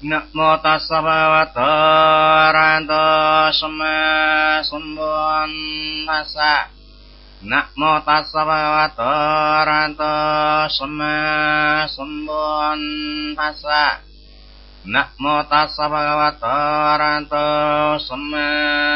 Namo tassa bhagavato arahato samma sambuddhassa. Namo tassa bhagavato arahato samma sambuddhassa. Namo tassa bhagavato arahato samma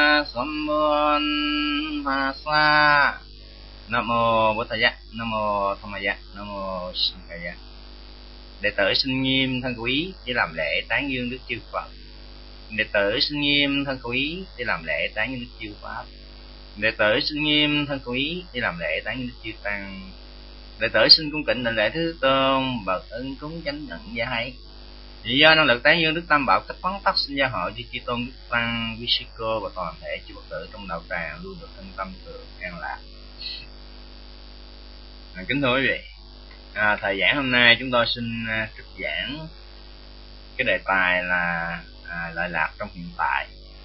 sambuddhassa. Namo Buddhaya, Namo Dhammaya, Namo Sanghaya. Đệ tử xin nghiêm thân quý để làm lễ tán dương Đức Chư Phật. Đệ tử xin nghiêm thân quý để làm lễ tán dương Đức Chư Pháp. Đệ tử xin nghiêm thân quý để làm lễ tán dương Đức Chư Tăng. Đệ tử xin cung kính đảnh lễ Thứ Tôn bậc ân cúng chánh đẳng gia hay. Vì do năng lực tán dương Đức Tam Bảo cách vắn tắt xin gia hội cho chư tôn Đức Tăng, quý sư cô và toàn thể chư Phật tử trong đạo tràng luôn được thân tâm thường an lạc. Kính thưa quý vị, thời giảng hôm nay chúng tôi xin trích giảng cái đề tài là lợi lạc trong hiện tại.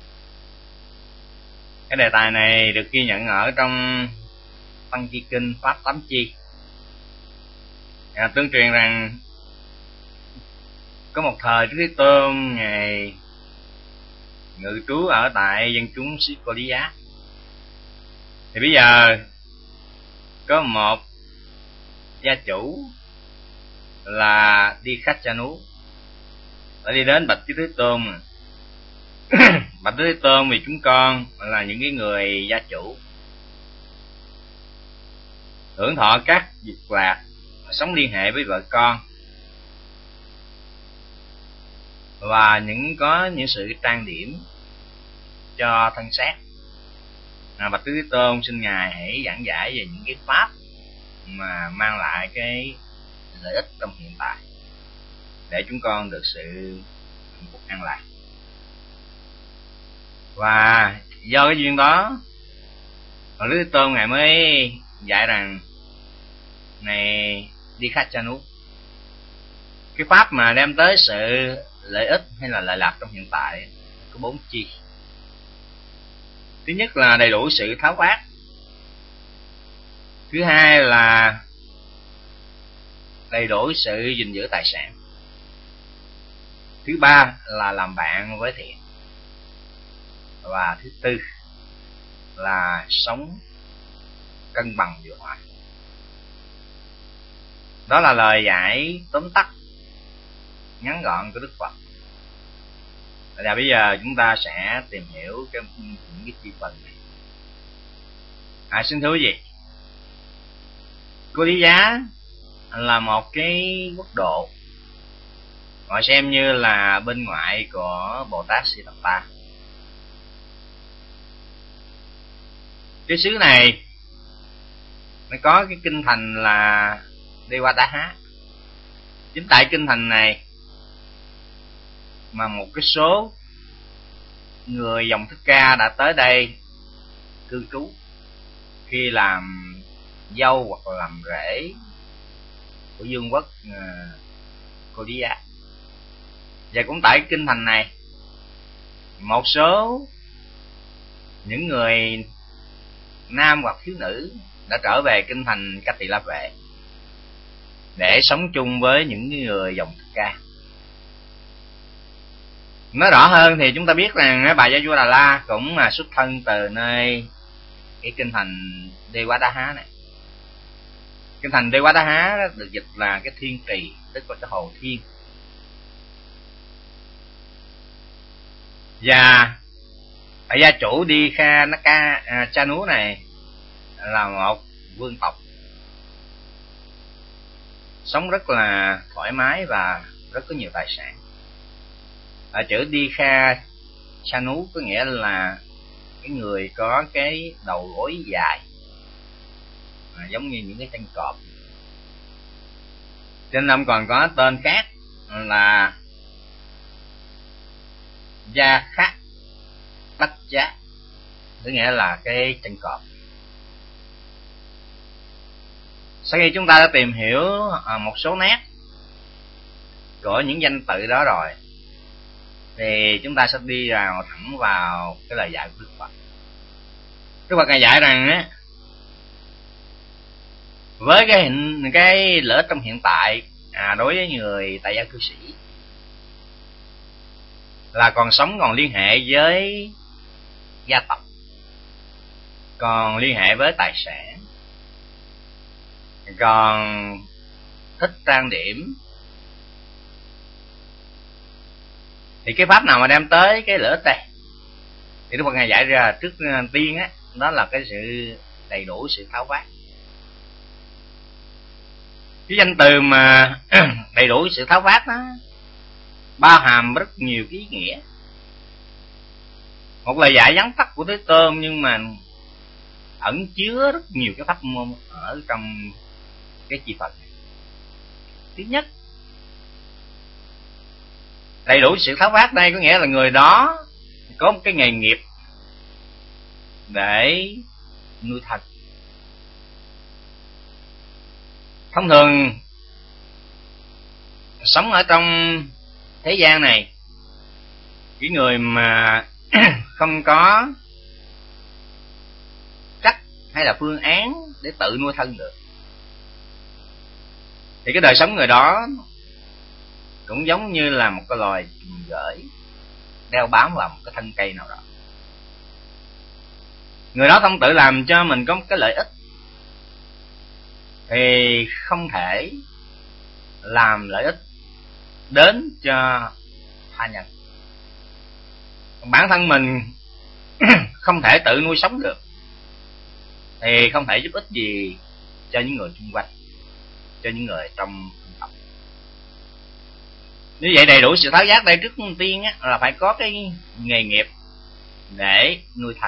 Cái đề tài này được ghi nhận ở trong Tăng Chi Kinh Pháp Tám Chi. Tương truyền rằng có một thời Đức Thế Tôn ngài ngự trú ở tại dân chúng xứ Cô Lý Giá. Thì bây giờ có một gia chủ là đi khách cha nú đã đi đến bạch Đức Thế Tôn. Bạch Đức Thế Tôn, vì chúng con là những cái người gia chủ hưởng thọ các việc lạc, sống liên hệ với vợ con và có những sự trang điểm cho thân xác. Bạch Đức Thế Tôn xin ngài hãy giảng giải về những cái pháp mà mang lại cái lợi ích trong hiện tại để chúng con được sự hạnh phúc an lạc. Và do cái duyên đó, Đức Thế Tôn ngài mới dạy rằng này đi khách cha nú, cái pháp mà đem tới sự lợi ích hay là lợi lạc trong hiện tại có 4 chi. Thứ nhất là đầy đủ sự tháo vát. Thứ hai là đầy đủ sự gìn giữ tài sản. Thứ ba là làm bạn với thiện. Và thứ tư là sống cân bằng điều hòa. Đó là lời giải tóm tắt ngắn gọn của Đức Phật. Và bây giờ chúng ta sẽ tìm hiểu những cái chi phần này. Xin thưa quý vị, Cô Lý Giá là một cái quốc độ gọi xem như là bên ngoại của Bồ Tát Siddhartha. Cái xứ này nó có cái kinh thành là Devadaha. Chính tại kinh thành này mà một cái số người dòng Thích Ca đã tới đây cư trú khi làm dâu hoặc là làm rể của vương quốc Cô Lý Giá. Và cũng tại kinh thành này, một số những người nam hoặc thiếu nữ đã trở về kinh thành Cát Tỳ La Vệ để sống chung với những người dòng Thích Ca. Nói rõ hơn thì chúng ta biết rằng bà Gia Vua Đà La cũng là xuất thân từ nơi cái kinh thành Devadaha này. Kinh thành Devadaha được dịch là cái thiên trì, tức là cái hồ thiên. Và gia chủ Đi Kha Naka Cha Nú này là một vương tộc sống rất là thoải mái và rất có nhiều tài sản. Ở chữ Đi Kha Cha Nú có nghĩa là cái người có cái đầu gối dài, giống như những cái chân cọp. Trên ông còn có tên khác là Gia Khắc Bách Giá, có nghĩa là cái chân cọp. Sau khi chúng ta đã tìm hiểu một số nét của những danh tự đó rồi, thì chúng ta sẽ đi thẳng vào cái lời dạy của Đức Phật. Đức Phật ngài dạy rằng á, với cái lợi ích trong hiện tại đối với người tại gia cư sĩ, là còn sống, còn liên hệ với gia tộc, còn liên hệ với tài sản, còn thích trang điểm, thì cái pháp nào mà đem tới cái lợi ích đây? Thì Đức Phật Ngài dạy ra trước tiên á, đó là cái sự đầy đủ, sự tháo vát. Cái danh từ mà đầy đủ sự tháo vát đó bao hàm rất nhiều cái ý nghĩa. Một lời dạy vắn tắt của Thế Tôn nhưng mà ẩn chứa rất nhiều cái pháp môn ở trong cái chi Phật này. Thứ nhất, đầy đủ sự tháo vát đây có nghĩa là người đó có một cái nghề nghiệp để nuôi thân. Thông thường sống ở trong thế gian này, cái người mà không có cách hay là phương án để tự nuôi thân được thì cái đời sống người đó cũng giống như là một cái loài chùm gởi đeo bám vào một cái thân cây nào đó. Người đó không tự làm cho mình có một cái lợi ích thì không thể làm lợi ích đến cho tha nhân. Bản thân mình không thể tự nuôi sống được thì không thể giúp ích gì cho những người xung quanh, cho những người trong cộng. Như vậy đầy đủ sự tháo giác đây trước tiên á, là phải có cái nghề nghiệp để nuôi thân.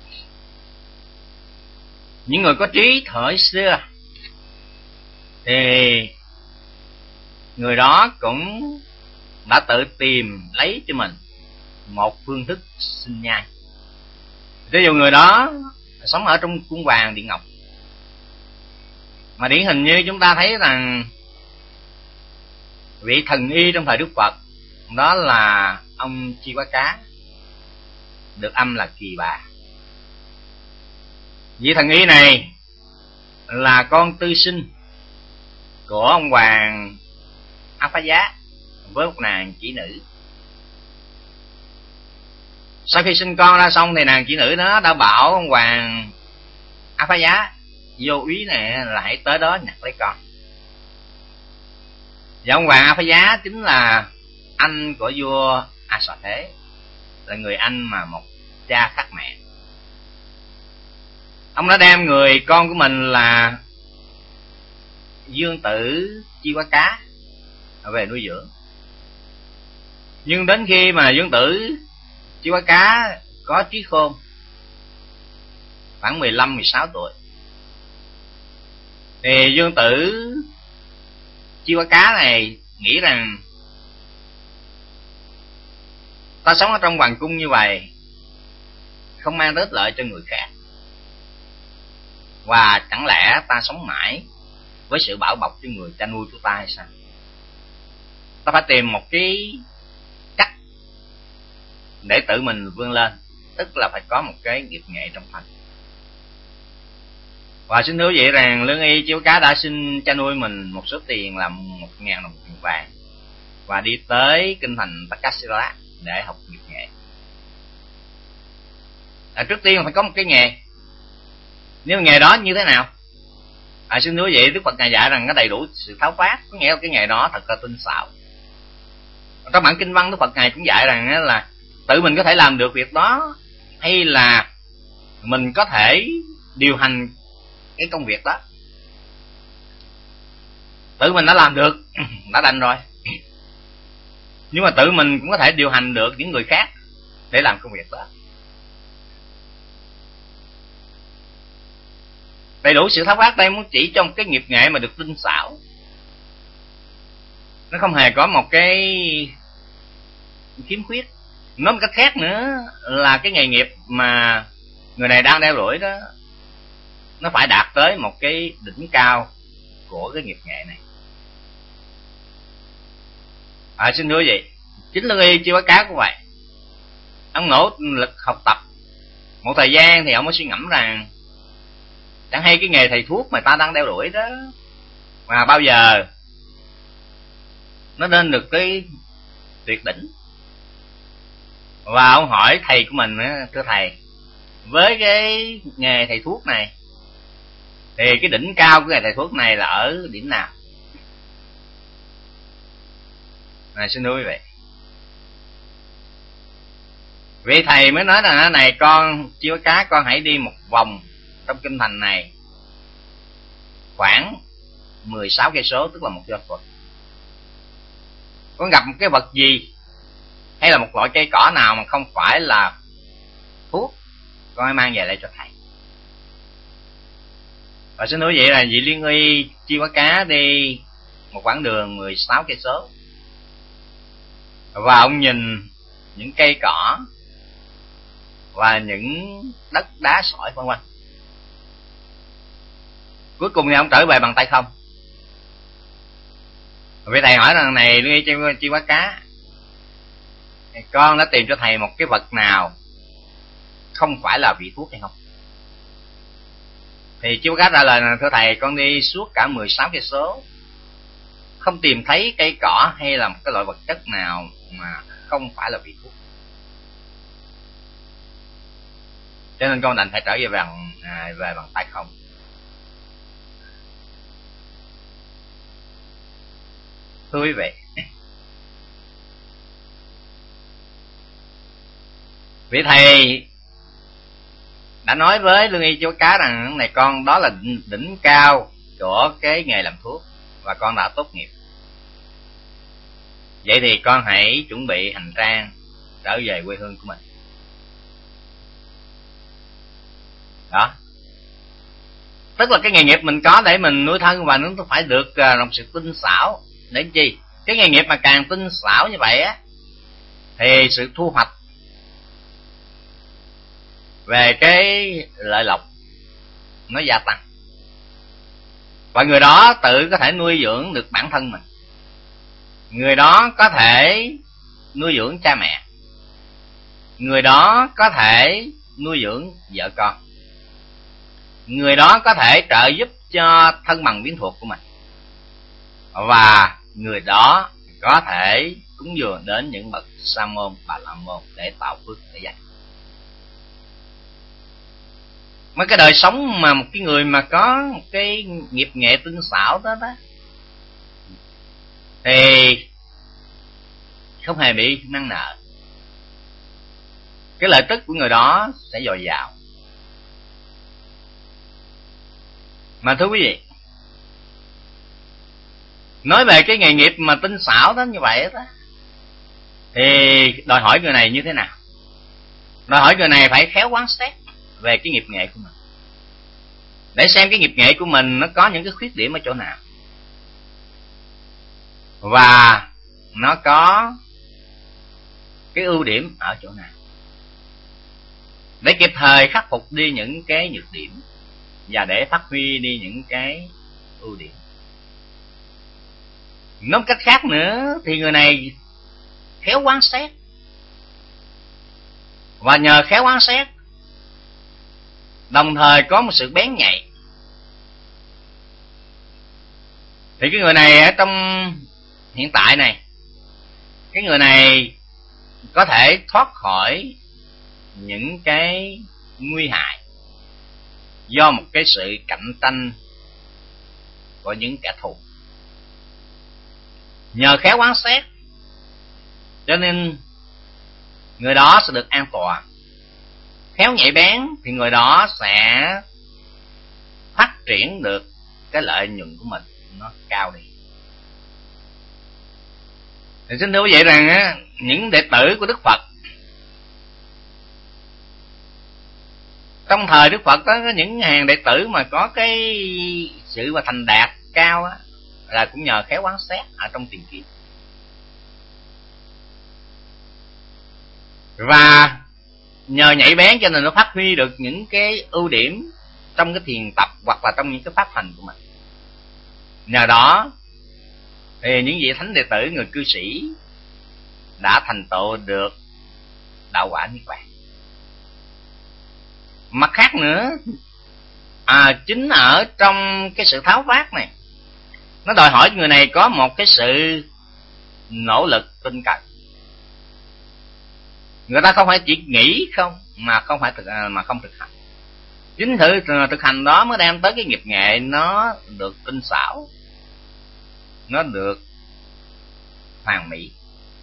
Những người có trí thời xưa thì người đó cũng đã tự tìm lấy cho mình một phương thức sinh nhai. Ví dụ người đó sống ở trong cung vàng điện ngọc, mà điển hình như chúng ta thấy rằng vị thần y trong thời Đức Phật đó là ông Chi Quá Cá, được âm là Kỳ Bà. Vị thần y này là con tư sinh của ông hoàng Áp Phá Giá với một nàng chỉ nữ. Sau khi sinh con ra xong thì nàng chỉ nữ đó đã bảo ông hoàng Áp Phá Giá vô úy này là hãy tới đó nhặt lấy con. Và ông hoàng Áp Phá Giá chính là anh của vua A Xà Thế, là người anh mà một cha khác mẹ. Ông đã đem người con của mình là Dương Tử Chi Quá Cá về nuôi dưỡng. Nhưng đến khi mà Dương Tử Chi Quá Cá có trí khôn khoảng 15-16 tuổi thì Dương Tử Chi Quá Cá này nghĩ rằng ta sống ở trong hoàng cung như vậy không mang đến lợi cho người khác, và chẳng lẽ ta sống mãi với sự bảo bọc cho người cha nuôi của ta hay sao? Ta phải tìm một cái cách để tự mình vươn lên, tức là phải có một cái nghiệp nghệ trong thân. Và xin thưa quý vị rằng Lương Y Chi Quá Cá đã xin cha nuôi mình một số tiền là 1.000 đồng tiền vàng và đi tới kinh thành Takasila để học nghiệp nghệ. Trước tiên phải có một cái nghề. Nếu nghề đó như thế nào? Xin thưa quý vị, Đức Phật Ngài dạy rằng nó đầy đủ sự tháo vát, có nghĩa là cái nghề đó thật là tinh xảo. Trong bản kinh văn Đức Phật Ngài cũng dạy rằng là tự mình có thể làm được việc đó, hay là mình có thể điều hành cái công việc đó. Tự mình đã làm được đã đành rồi, nhưng mà tự mình cũng có thể điều hành được những người khác để làm công việc đó. Đầy đủ sự tháo vát đây muốn chỉ trong cái nghiệp nghệ mà được tinh xảo. Nó không hề có một cái khiếm khuyết. Nói một cách khác nữa là cái nghề nghiệp mà người này đang đeo đuổi đó, nó phải đạt tới một cái đỉnh cao của cái nghiệp nghệ này. Xin thưa quý vị, chính Lương Y Chi Quá Cá cũng vậy. Ông nỗ lực học tập một thời gian thì ông mới suy ngẫm rằng chẳng hay cái nghề thầy thuốc mà ta đang đeo đuổi đó mà bao giờ nó lên được cái tuyệt đỉnh. Và ông hỏi thầy của mình: thưa thầy, với cái nghề thầy thuốc này thì cái đỉnh cao của nghề thầy thuốc này là ở điểm nào? Xin thưa quý vị, vị thầy mới nói rằng: này con chiêu cá, con hãy đi một vòng trong kinh thành này khoảng 16 cây số, tức là một doanh Phật. Con gặp một cái vật gì hay là một loại cây cỏ nào mà không phải là thuốc, con hãy mang về lại cho thầy. Và xin nói vậy là vị Liên Uy chiêu cá đi một quãng đường 16 cây số, và ông nhìn những cây cỏ và những đất đá sỏi vân vân. Cuối cùng thì ông trở về bằng tay không. Vị thầy hỏi rằng: này Liên Uy chiêu cá, con đã tìm cho thầy một cái vật nào không phải là vị thuốc hay không? Thì chiêu cá trả lời là: thưa thầy, con đi suốt cả 16 cây số không tìm thấy cây cỏ hay là một cái loại vật chất nào mà không phải là vị thuốc, cho nên con đành phải trở về bằng tay không. Thưa quý vị, vị thầy đã nói với Lương Y chiêu cá rằng: này con, đó là đỉnh cao của cái nghề làm thuốc và con đã tốt nghiệp. Vậy thì con hãy chuẩn bị hành trang trở về quê hương của mình. Đó, tức là cái nghề nghiệp mình có để mình nuôi thân, và nó phải được lòng sự tinh xảo. Để chi? Cái nghề nghiệp mà càng tinh xảo như vậy á thì sự thu hoạch về cái lợi lộc nó gia tăng, và người đó tự có thể nuôi dưỡng được bản thân mình, người đó có thể nuôi dưỡng cha mẹ, người đó có thể nuôi dưỡng vợ con, người đó có thể trợ giúp cho thân bằng quyến thuộc của mình, và người đó có thể cúng dường đến những bậc sa môn, bà la môn để tạo phước để dành. Mấy cái đời sống mà một cái người mà có một cái nghiệp nghệ tinh xảo đó thì không hề bị năn nợ, cái lợi tức của người đó sẽ dồi dào. Mà thưa quý vị, nói về cái nghề nghiệp mà tinh xảo đó như vậy đó thì đòi hỏi người này như thế nào? Đòi hỏi người này phải khéo quán xét về cái nghiệp nghệ của mình, để xem cái nghiệp nghệ của mình nó có những cái khuyết điểm ở chỗ nào, và nó có cái ưu điểm ở chỗ nào, để kịp thời khắc phục đi những cái nhược điểm và để phát huy đi những cái ưu điểm. Nói cách khác nữa thì người này khéo quán xét, và nhờ khéo quán xét đồng thời có một sự bén nhạy, thì cái người này ở trong hiện tại này, cái người này có thể thoát khỏi những cái nguy hại do một cái sự cạnh tranh của những kẻ thù. Nhờ khéo quán xét cho nên người đó sẽ được an toàn. Khéo nhạy bén thì người đó sẽ phát triển được cái lợi nhuận của mình nó cao đi. Thì xin thưa quý vị rằng á, những đệ tử của Đức Phật trong thời Đức Phật đó, có những hàng đệ tử mà có cái sự mà thành đạt cao á, là cũng nhờ khéo quán xét ở trong tiền kiếp. Và nhờ nhạy bén cho nên nó phát huy được những cái ưu điểm trong cái thiền tập hoặc là trong những cái pháp hành của mình. Nhờ đó thì những vị thánh đệ tử, người cư sĩ đã thành tựu được đạo quả niết bàn. Mặt khác nữa, chính ở trong cái sự tháo vát này, nó đòi hỏi người này có một cái sự nỗ lực tinh cần. Người ta không phải chỉ nghĩ không mà không thực hành. Chính thực hành đó mới đem tới cái nghiệp nghệ nó được tinh xảo, nó được hoàn mỹ.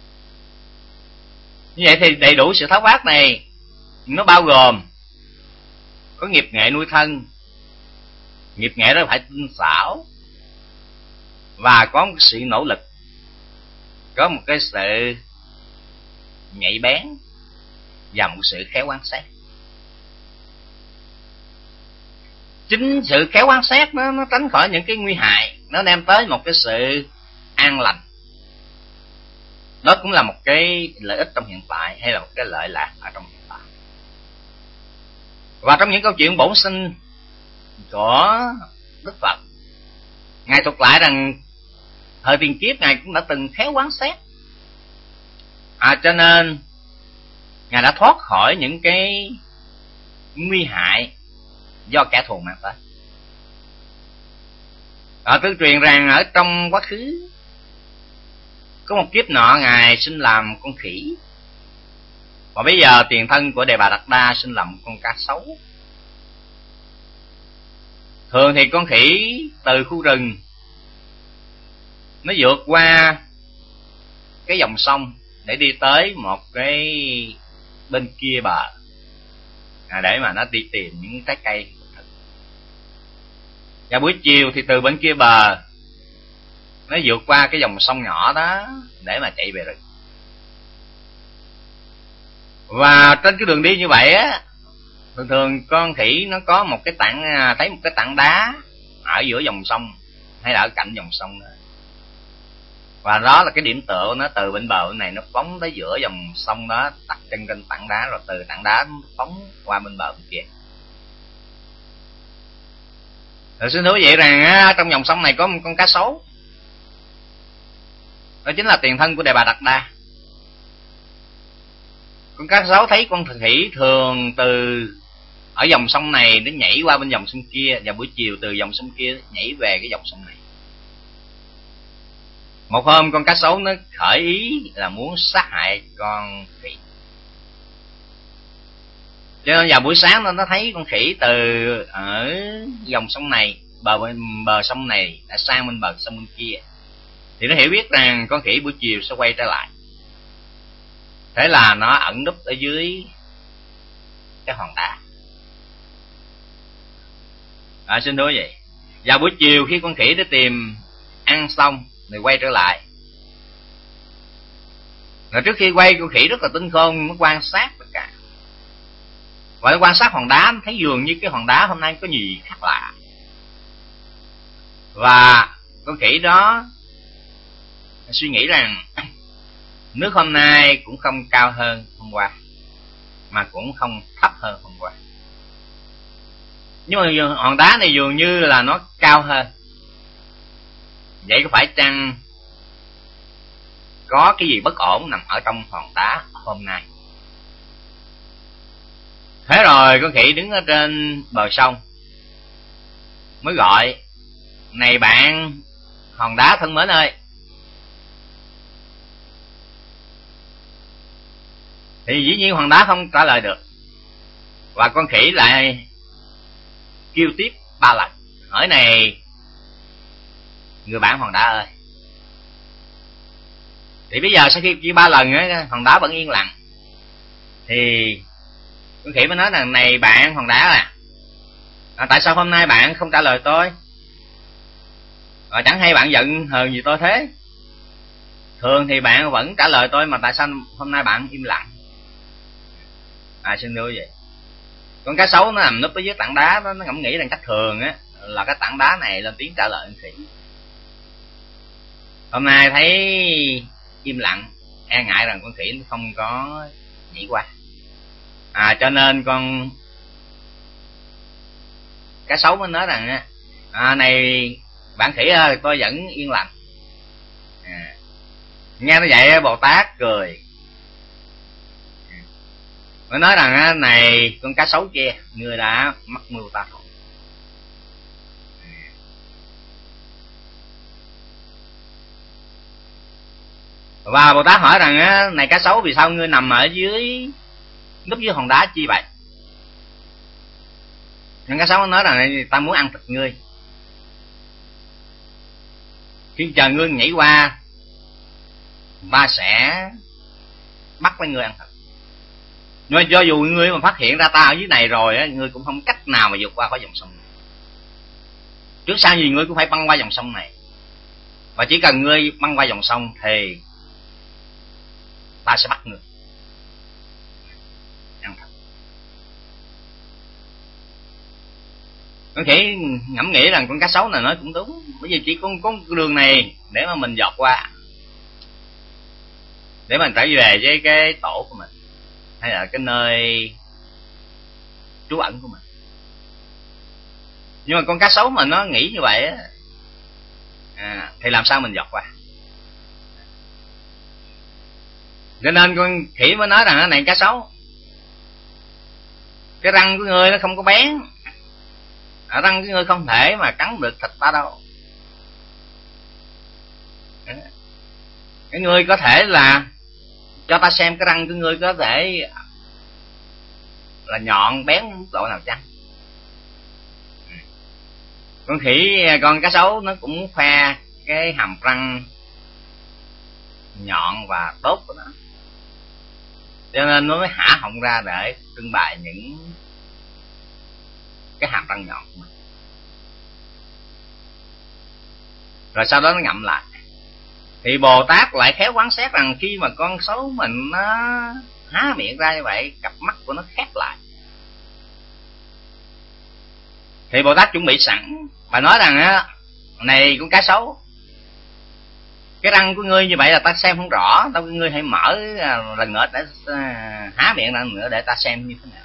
Như vậy thì đầy đủ sự tháo vát này nó bao gồm có nghiệp nghệ nuôi thân, nghiệp nghệ đó phải tinh xảo, và có một sự nỗ lực, có một cái sự nhạy bén và một sự khéo quan sát. Chính sự khéo quan sát nó tránh khỏi những cái nguy hại, nó đem tới một cái sự an lành. Đó cũng là một cái lợi ích trong hiện tại, hay là một cái lợi lạc ở trong hiện tại. Và trong những câu chuyện bổn sinh của Đức Phật, Ngài thuật lại rằng thời tiền kiếp Ngài cũng đã từng khéo quan sát, cho nên Ngài đã thoát khỏi những cái nguy hại do kẻ thù mang tới. Tương truyền rằng ở trong quá khứ có một kiếp nọ Ngài sinh làm con khỉ, và bây giờ tiền thân của Đề Bà Đạt Đa sinh làm con cá sấu. Thường thì con khỉ từ khu rừng nó vượt qua cái dòng sông để đi tới một cái bên kia bờ, để mà nó đi tìm những trái cây. Và buổi chiều thì từ bên kia bờ nó vượt qua cái dòng sông nhỏ đó để mà chạy về rừng. Và trên cái đường đi như vậy á, thường con khỉ nó có một cái thấy một cái tảng đá ở giữa dòng sông hay là ở cạnh dòng sông đó. Và đó là cái điểm tựa, nó từ bên bờ bên này nó phóng tới giữa dòng sông đó, đặt chân trên tảng đá, rồi từ tảng đá nó phóng qua bên bờ bên kia. Rồi xin thú vậy rằng trong dòng sông này có một con cá sấu, đó chính là tiền thân của Đề Bà Đạt Đa. Con cá sấu thấy con khỉ thường từ ở dòng sông này nó nhảy qua bên dòng sông kia, và buổi chiều từ dòng sông kia nhảy về cái dòng sông này. Một hôm con cá sấu nó khởi ý là muốn sát hại con khỉ, cho nên vào buổi sáng nó thấy con khỉ từ ở dòng sông này, bờ sông này đã sang bên bờ sông bên kia, thì nó hiểu biết rằng con khỉ buổi chiều sẽ quay trở lại. Thế là nó ẩn núp ở dưới cái hòn đá. Xin thú vậy. Vào buổi chiều khi con khỉ đã tìm ăn xong rồi quay trở lại, rồi trước khi quay con khỉ rất là tinh khôn, nó quan sát tất cả. Và nó quan sát hòn đá, thấy dường như cái hòn đá hôm nay có gì khác lạ. Và con khỉ đó suy nghĩ rằng nước hôm nay cũng không cao hơn hôm qua, mà cũng không thấp hơn hôm qua. Nhưng mà hòn đá này dường như là nó cao hơn. Vậy có phải chăng có cái gì bất ổn nằm ở trong hòn đá hôm nay? Thế rồi con khỉ đứng ở trên bờ sông mới gọi: "Này bạn hòn đá thân mến ơi!" Thì dĩ nhiên hòn đá không trả lời được, và con khỉ lại kêu tiếp 3 lần: "Hỏi này người bạn hòn đá ơi!" Thì bây giờ sau khi kêu 3 lần á, hòn đá vẫn yên lặng. Thì con khỉ mới nói rằng: "Này bạn hòn đá tại sao hôm nay bạn không trả lời tôi? Chẳng hay bạn giận hờn gì tôi thế? Thường thì bạn vẫn trả lời tôi, mà tại sao hôm nay bạn im lặng?" Xin thưa vậy. Con cá sấu nó nằm núp ở dưới tảng đá đó, nó ngẫm nghĩ rằng cách thường á là cái tảng đá này lên tiếng trả lời con khỉ. Hôm nay thấy im lặng, e ngại rằng con khỉ nó không có nhảy qua, cho nên con cá sấu mới nói rằng: "Này bạn khỉ ơi, tôi vẫn yên lặng." Nghe nó vậy Bồ Tát cười, mới nói rằng: "Này con cá sấu kia, ngươi đã mắc mưu ta rồi." Và Bồ Tát hỏi rằng: "Này cá sấu, vì sao ngươi nằm ở dưới núp dưới hòn đá chi vậy? Con cá sấu nói rằng ta muốn ăn thịt ngươi, khi chờ ngươi nhảy qua ta sẽ bắt lấy ngươi ăn thịt. Nhưng mà cho dù ngươi mà phát hiện ra ta ở dưới này rồi á, ngươi cũng không cách nào mà vượt qua khỏi dòng sông này. Trước sau gì ngươi cũng phải băng qua dòng sông này, và chỉ cần ngươi băng qua dòng sông thì ta sẽ bắt ngươi ăn thịt. Con khỉ ngẫm nghĩ rằng con cá sấu này nói cũng đúng, bởi vì chỉ có đường này để mà mình dọc qua, để mình trở về với cái tổ của mình, hay là cái nơi trú ẩn của mình. Nhưng mà con cá sấu mà nó nghĩ như vậy á, thì làm sao mình dọc qua? Cho nên con khỉ mới nói rằng này cá sấu, cái răng của ngươi nó không có bén, răng của ngươi không thể mà cắn được thịt ta đâu. Cái ngươi có thể là cho ta xem cái răng của ngươi có thể là nhọn bén độ nào chăng? Con cá sấu nó cũng khoe cái hàm răng nhọn và tốt của nó, cho nên nó mới hả họng ra để trưng bày những cái hàm răng nhọn của mình. Rồi sau đó nó ngậm lại. Thì Bồ Tát lại khéo quán xét rằng khi mà con sấu mình nó há miệng ra như vậy, cặp mắt của nó khép lại, thì Bồ Tát chuẩn bị sẵn. Bà nói rằng á, này con cá sấu, cái răng của ngươi như vậy là ta xem không rõ, tao ngươi hãy mở lần nữa để há miệng lần nữa để ta xem như thế nào.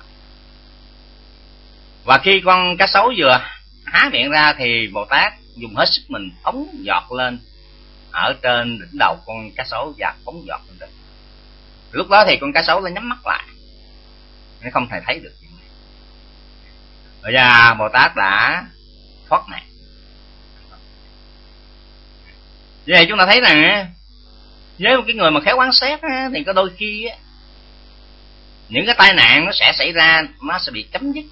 Và khi con cá sấu vừa há miệng ra thì Bồ Tát dùng hết sức mình phóng giọt lên ở trên đỉnh đầu con cá sấu và phóng giọt lên trên. Lúc đó thì con cá sấu nó nhắm mắt lại, nó không thể thấy được chuyện này. Rồi ra Bồ Tát đã thoát nạn. Vậy thì chúng ta thấy rằng với một cái người mà khéo quán xét thì có đôi khi những cái tai nạn nó sẽ xảy ra, nó sẽ bị chấm dứt,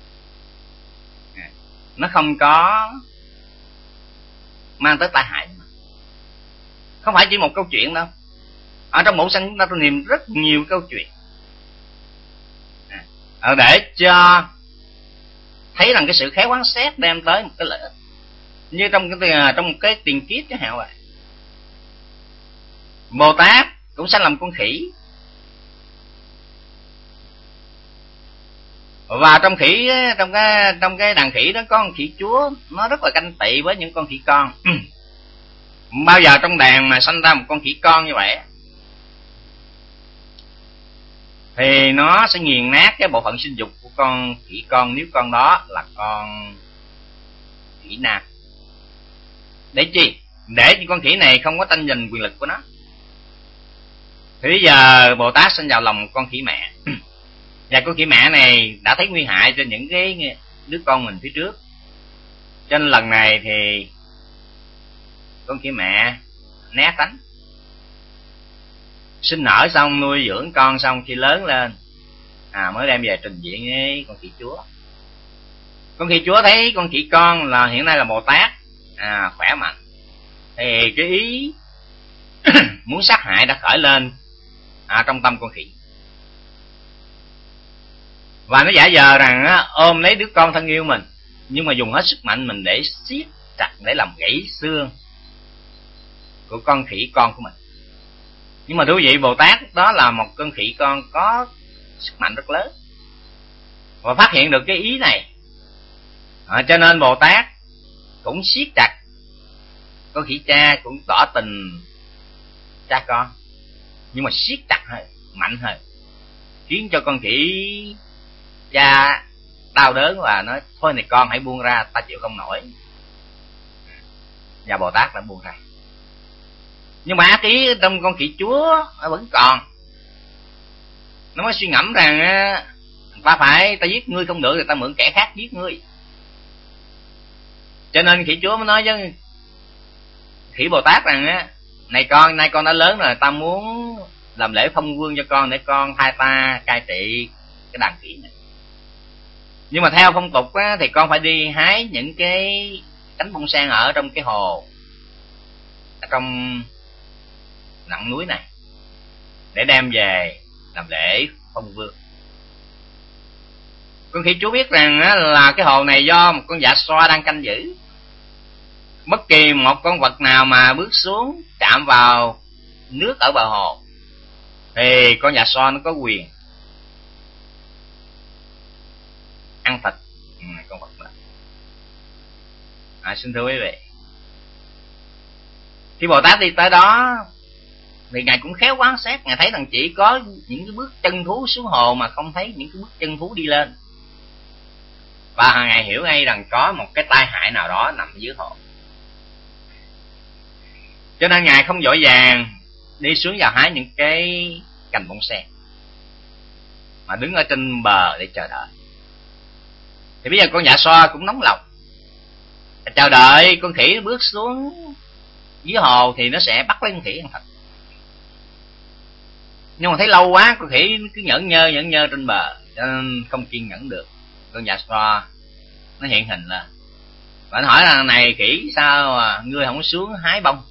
nó không có mang tới tai hại. Không phải chỉ một câu chuyện đâu, ở trong Mẫu Sanh chúng ta tôi niệm rất nhiều câu chuyện để cho thấy rằng cái sự khéo quán xét đem tới một cái lợi ích. Như trong một cái tiền kiếp chẳng hạn vậy, Bồ Tát cũng sanh làm con khỉ, và trong cái đàn khỉ đó có con khỉ chúa, nó rất là ganh tị với những con khỉ con. Bao giờ trong đàn mà sanh ra một con khỉ con như vậy thì nó sẽ nghiền nát cái bộ phận sinh dục của con khỉ con, nếu con đó là con khỉ nam. Để chi? Để cho con khỉ này không có tranh giành quyền lực của nó. Thì bây giờ Bồ Tát sinh vào lòng con khỉ mẹ, và con khỉ mẹ này đã thấy nguy hại cho những cái đứa con mình phía trước, cho nên lần này thì con khỉ mẹ né tránh. Sinh nở xong nuôi dưỡng con xong, khi lớn lên mới đem về trình diện với con khỉ chúa. Con khỉ chúa thấy con khỉ con là hiện nay là Bồ Tát khỏe mạnh, thì cái ý muốn sát hại đã khởi lên trong tâm con khỉ, và nó giả vờ rằng ôm lấy đứa con thân yêu mình, nhưng mà dùng hết sức mạnh mình để siết chặt, để làm gãy xương của con khỉ con của mình. Nhưng mà thú vị, Bồ Tát đó là một con khỉ con có sức mạnh rất lớn, và phát hiện được cái ý này, cho nên Bồ Tát cũng siết chặt con khỉ cha, cũng tỏ tình cha con, nhưng mà siết chặt hơn, mạnh hơn, khiến cho con khỉ cha đau đớn và nói thôi này con hãy buông ra, ta chịu không nổi. Và Bồ Tát đã buông ra. Nhưng mà ác ý trong con khỉ chúa nó vẫn còn, nó mới suy ngẫm rằng ta giết ngươi không được thì ta mượn kẻ khác giết ngươi. Cho nên khỉ chúa mới nói với khỉ Bồ Tát rằng này con đã lớn rồi, ta muốn làm lễ phong vương cho con để con thay ta cai trị cái đàn kỹ này. Nhưng mà theo phong tục á, thì con phải đi hái những cái cánh bông sen ở trong cái hồ, ở trong nặng núi này, để đem về làm lễ phong vương. Con khỉ chú biết rằng á, là cái hồ này do một con dạ xoa đang canh giữ. Bất kỳ một con vật nào mà bước xuống chạm vào nước ở bờ hồ thì con dạ xoa nó có quyền ăn thịt con vật đó. Xin thưa quý vị, khi Bồ Tát đi tới đó thì ngài cũng khéo quan sát, ngài thấy rằng chỉ có những cái bước chân thú xuống hồ mà không thấy những cái bước chân thú đi lên, và ngài hiểu ngay rằng có một cái tai hại nào đó nằm dưới hồ. Cho nên ngài không vội vàng đi xuống vào hái những cái cành bông sen, mà đứng ở trên bờ để chờ đợi. Thì bây giờ con dạ xoa cũng nóng lòng chờ đợi con khỉ bước xuống dưới hồ thì nó sẽ bắt lấy con khỉ ăn thịt. Nhưng mà thấy lâu quá con khỉ cứ nhẫn nhơ trên bờ, cho nên không kiên nhẫn được. Con dạ xoa nó hiện hình lên và nó hỏi là: này khỉ, sao ngươi không xuống hái bông?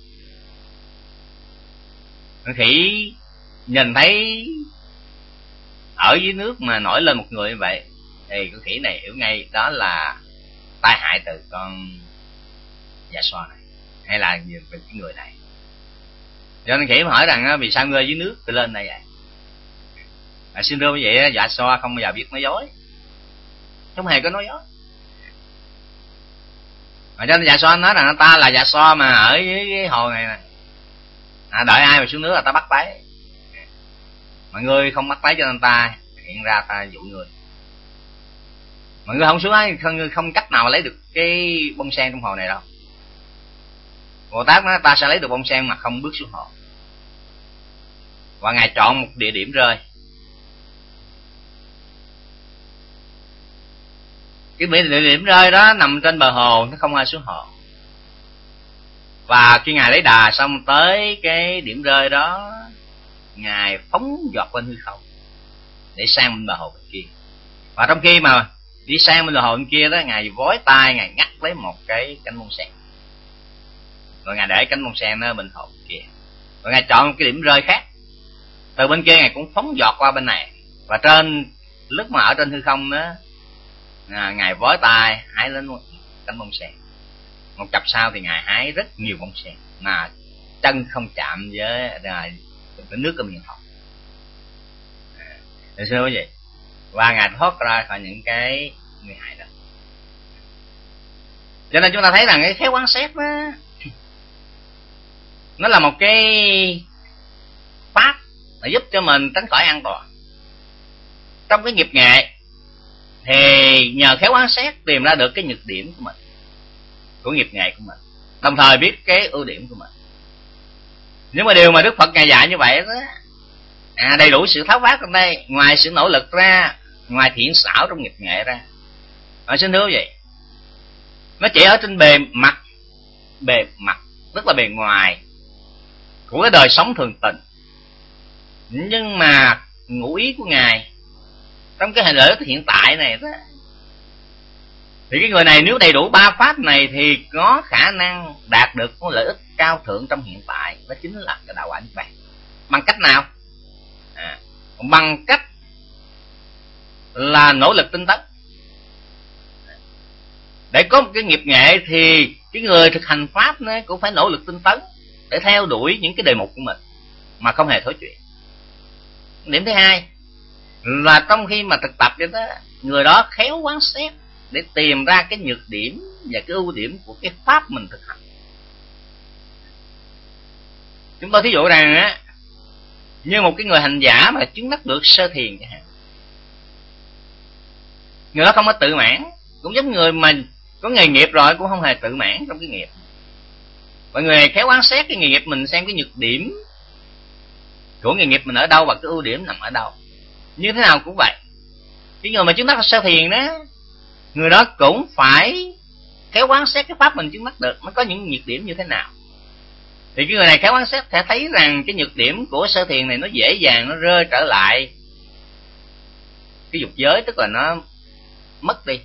Con khỉ nhìn thấy ở dưới nước mà nổi lên một người như vậy thì con khỉ này hiểu ngay đó là tai hại từ con dạ xoa này, hay là về cái người này. Cho nên khỉ hỏi rằng vì sao ngươi ở dưới nước tôi lên đây vậy? Xin thưa quý vị, dạ xoa không bao giờ biết nói dối, không hề có nói dối. Cho nên dạ xoa nói rằng ta là dạ xoa mà ở dưới cái hồ này nè, đợi ai mà xuống nước là ta bắt lấy, mà ngươi không bắt lấy cho nên ta hiện ra ta dụ ngươi. Mà ngươi không xuống ấy, ngươi không cách nào lấy được cái bông sen trong hồ này đâu. Bồ Tát nói ta sẽ lấy được bông sen mà không bước xuống hồ. Và ngài chọn một địa điểm rơi. Cái địa điểm rơi đó nằm trên bờ hồ, nó không ai xuống hồ. Và khi ngài lấy đà xong tới cái điểm rơi đó, ngài phóng giọt lên hư không để sang bên bờ hồ bên kia. Và trong khi mà đi sang bên bờ hồ bên kia đó, ngài vói tay, ngài ngắt lấy một cái cánh bông sen, rồi ngài để cánh bông sen nó bên hồ bên kia. Rồi ngài chọn một cái điểm rơi khác, từ bên kia ngài cũng phóng giọt qua bên này. Và trên lúc mà ở trên hư không đó, ngài vói tay hái lên cánh bông sen. Một chập sau thì ngài hái rất nhiều bông sen mà chân không chạm với nước ở miệng hồ. Được chưa quý vị? Và ngài thoát ra khỏi những cái nguy hại đó. Cho nên chúng ta thấy rằng cái khéo quan sát đó, nó là một cái pháp để giúp cho mình tránh khỏi an toàn trong cái nghiệp nghệ. Thì nhờ khéo quan sát tìm ra được cái nhược điểm của mình, của nghiệp nghệ của mình, đồng thời biết cái ưu điểm của mình. Nếu mà điều mà Đức Phật ngài dạy như vậy đó, đầy đủ sự tháo vát trong đây, ngoài sự nỗ lực ra, ngoài thiện xảo trong nghiệp nghệ ra. Xin thưa vậy, nó chỉ ở trên bề mặt tức là bề ngoài của cái đời sống thường tình. Nhưng mà ngụ ý của ngài trong cái lợi ích hiện tại này đó, thì cái người này nếu đầy đủ ba pháp này thì có khả năng đạt được cái lợi ích cao thượng trong hiện tại, đó chính là cái đạo quả Niết Bàn. Bằng cách nào? Bằng cách là nỗ lực tinh tấn. Để có một cái nghiệp nghệ thì cái người thực hành pháp nó cũng phải nỗ lực tinh tấn để theo đuổi những cái đề mục của mình mà không hề thối chuyện. Điểm thứ hai là trong khi mà thực tập vậy đó, người đó khéo quán xét để tìm ra cái nhược điểm và cái ưu điểm của cái pháp mình thực hành. Chúng tôi thí dụ rằng á, như một cái người hành giả mà chứng đắc được sơ thiền chẳng hạn, người đó không có tự mãn, cũng giống người mà có nghề nghiệp rồi cũng không hề tự mãn trong cái nghiệp. Mọi người khéo quan sát cái nghề nghiệp mình, xem cái nhược điểm của nghề nghiệp mình ở đâu và cái ưu điểm nằm ở đâu. Như thế nào cũng vậy, cái người mà chứng đắc sơ thiền đó, người đó cũng phải khéo quan sát cái pháp mình chứng đắc được nó có những nhược điểm như thế nào. Thì cái người này khéo quan sát sẽ thấy rằng cái nhược điểm của sơ thiền này nó dễ dàng nó rơi trở lại cái dục giới, tức là nó mất đi.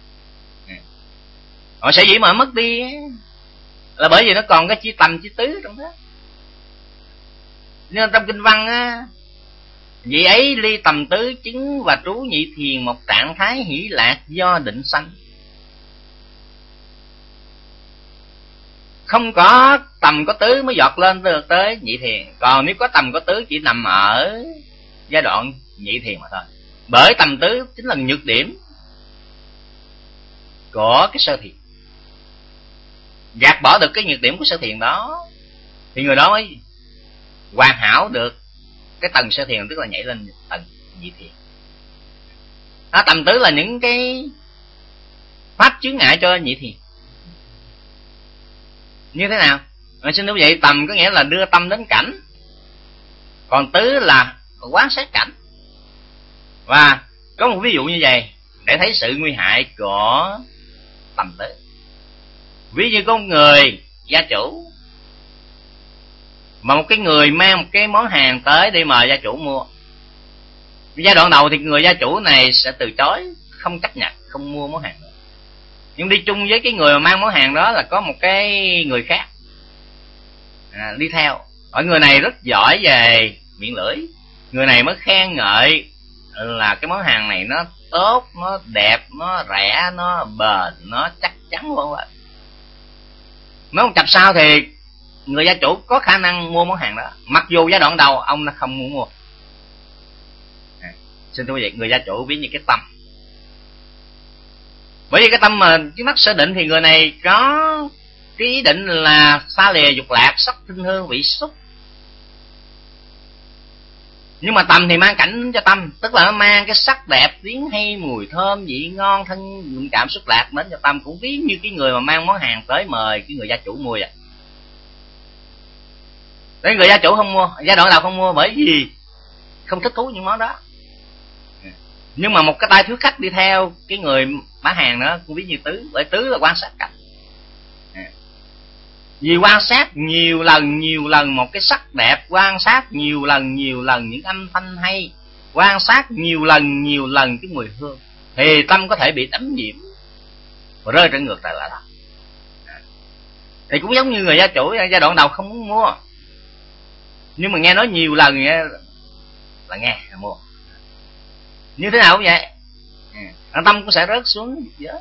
Họ sẽ dĩ mà mất đi là bởi vì nó còn cái chi tầm chi tứ trong đó. Nên trong kinh văn á, vì ấy ly tầm tứ chứng và trú nhị thiền, một trạng thái hỷ lạc do định sanh. Không có tầm có tứ mới dọt lên được tới nhị thiền. Còn nếu có tầm có tứ chỉ nằm ở giai đoạn nhị thiền mà thôi. Bởi tầm tứ chính là nhược điểm của cái sơ thiền. Gạt bỏ được cái nhược điểm của sơ thiền đó thì người đó mới hoàn hảo được cái tầng sơ thiền, tức là nhảy lên tầng nhị thiền. Tầm tứ là những cái pháp chướng ngại cho nhị thiền. Như thế nào? Xin thưa quý vị, tầm có nghĩa là đưa tâm đến cảnh, còn tứ là quán sát cảnh. Và có một ví dụ như vậy để thấy sự nguy hại của tầm tứ. Ví như có một người gia chủ, mà một cái người mang một cái món hàng tới để mời gia chủ mua. Giai đoạn đầu thì người gia chủ này sẽ từ chối, không chấp nhận, không mua món hàng đó. Nhưng đi chung với cái người mà mang món hàng đó là có một cái người khác đi theo. Ở người này rất giỏi về miệng lưỡi. Người này mới khen ngợi là cái món hàng này nó tốt, nó đẹp, nó rẻ, nó bền, nó chắc chắn vân vân. Mấy một chập sau thì người gia chủ có khả năng mua món hàng đó, mặc dù giai đoạn đầu ông nó không muốn mua. Xin thưa quý vị, người gia chủ ví như cái tâm. Bởi vì cái tâm mà trước mắt sở định thì người này có cái ý định là xa lìa dục lạc, sắc tinh hương vị xúc. Nhưng mà tầm thì mang cảnh cho tâm, tức là nó mang cái sắc đẹp, tiếng hay, mùi thơm, vị ngon, thân cảm xúc lạc đến cho tâm. Cũng ví như cái người mà mang món hàng tới mời cái người gia chủ mua vậy. Đấy, người gia chủ không mua, giai đoạn đầu không mua bởi vì không thích thú những món đó. Nhưng mà một cái tay thiếu khách đi theo cái người bán hàng đó cũng ví như tứ, bởi tứ là quan sát cảnh. Vì quan sát nhiều lần một cái sắc đẹp, quan sát nhiều lần những âm thanh hay, quan sát nhiều lần cái mùi hương, thì tâm có thể bị đắm nhiễm và rơi trở ngược lại là đó. Thì cũng giống như người gia chủ giai đoạn đầu không muốn mua, nhưng mà nghe nói nhiều lần là nghe mua. Như thế nào cũng vậy, tâm cũng sẽ rớt xuống giới.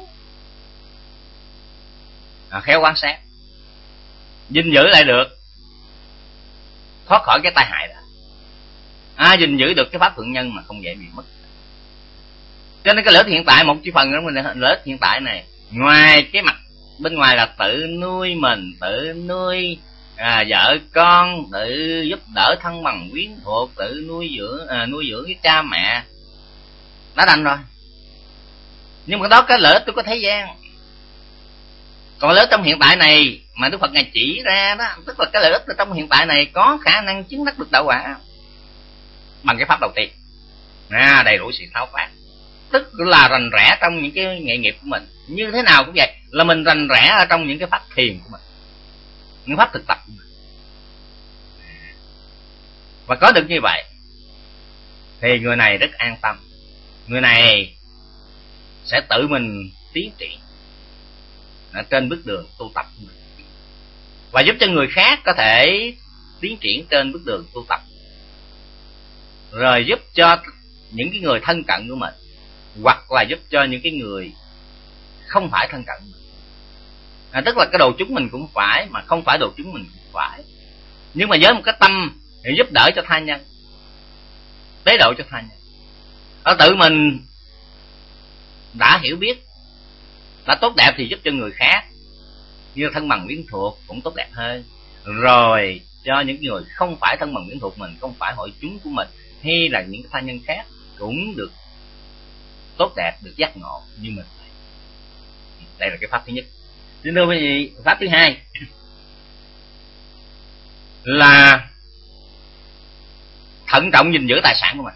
Khéo quan sát, gìn giữ lại được, thoát khỏi cái tai hại đó. Gìn giữ được cái pháp thượng nhân mà không dễ bị mất. Cho nên cái lợi ích hiện tại, một chi phần của mình lợi ích hiện tại này, ngoài cái mặt bên ngoài là tự nuôi mình, tự nuôi vợ con, tự giúp đỡ thân bằng quyến thuộc, tự nuôi dưỡng cái cha mẹ đã đành rồi. Nhưng mà đó cái lợi ích tôi có thế gian. Còn lợi ích trong hiện tại này mà Đức Phật Ngài chỉ ra đó, tức là cái lợi ích trong hiện tại này có khả năng chứng đắc được đạo quả bằng cái pháp đầu tiên, đầy đủ sự tháo phát, tức là rành rẽ trong những cái nghề nghiệp của mình. Như thế nào cũng vậy, là mình rành rẽ ở trong những cái pháp thiền của mình, những pháp thực tập của mình. Và có được như vậy thì người này rất an tâm, người này sẽ tự mình tiến triển trên bước đường tu tập của mình, và giúp cho người khác có thể tiến triển trên bước đường tu tập, rồi giúp cho những cái người thân cận của mình, hoặc là giúp cho những cái người không phải thân cận của mình. Tức là cái đồ chúng mình cũng phải, mà không phải đồ chúng mình cũng phải, nhưng mà với một cái tâm để giúp đỡ cho tha nhân, tế độ cho tha nhân. Ở tự mình đã hiểu biết, đã tốt đẹp thì giúp cho người khác như thân bằng quyến thuộc cũng tốt đẹp hơn, rồi cho những người không phải thân bằng quyến thuộc mình, không phải hội chúng của mình, hay là những tha nhân khác cũng được tốt đẹp, được giác ngộ như mình. Đây là cái pháp thứ nhất. Xin thưa quý vị, pháp thứ hai là thận trọng gìn giữ tài sản của mình.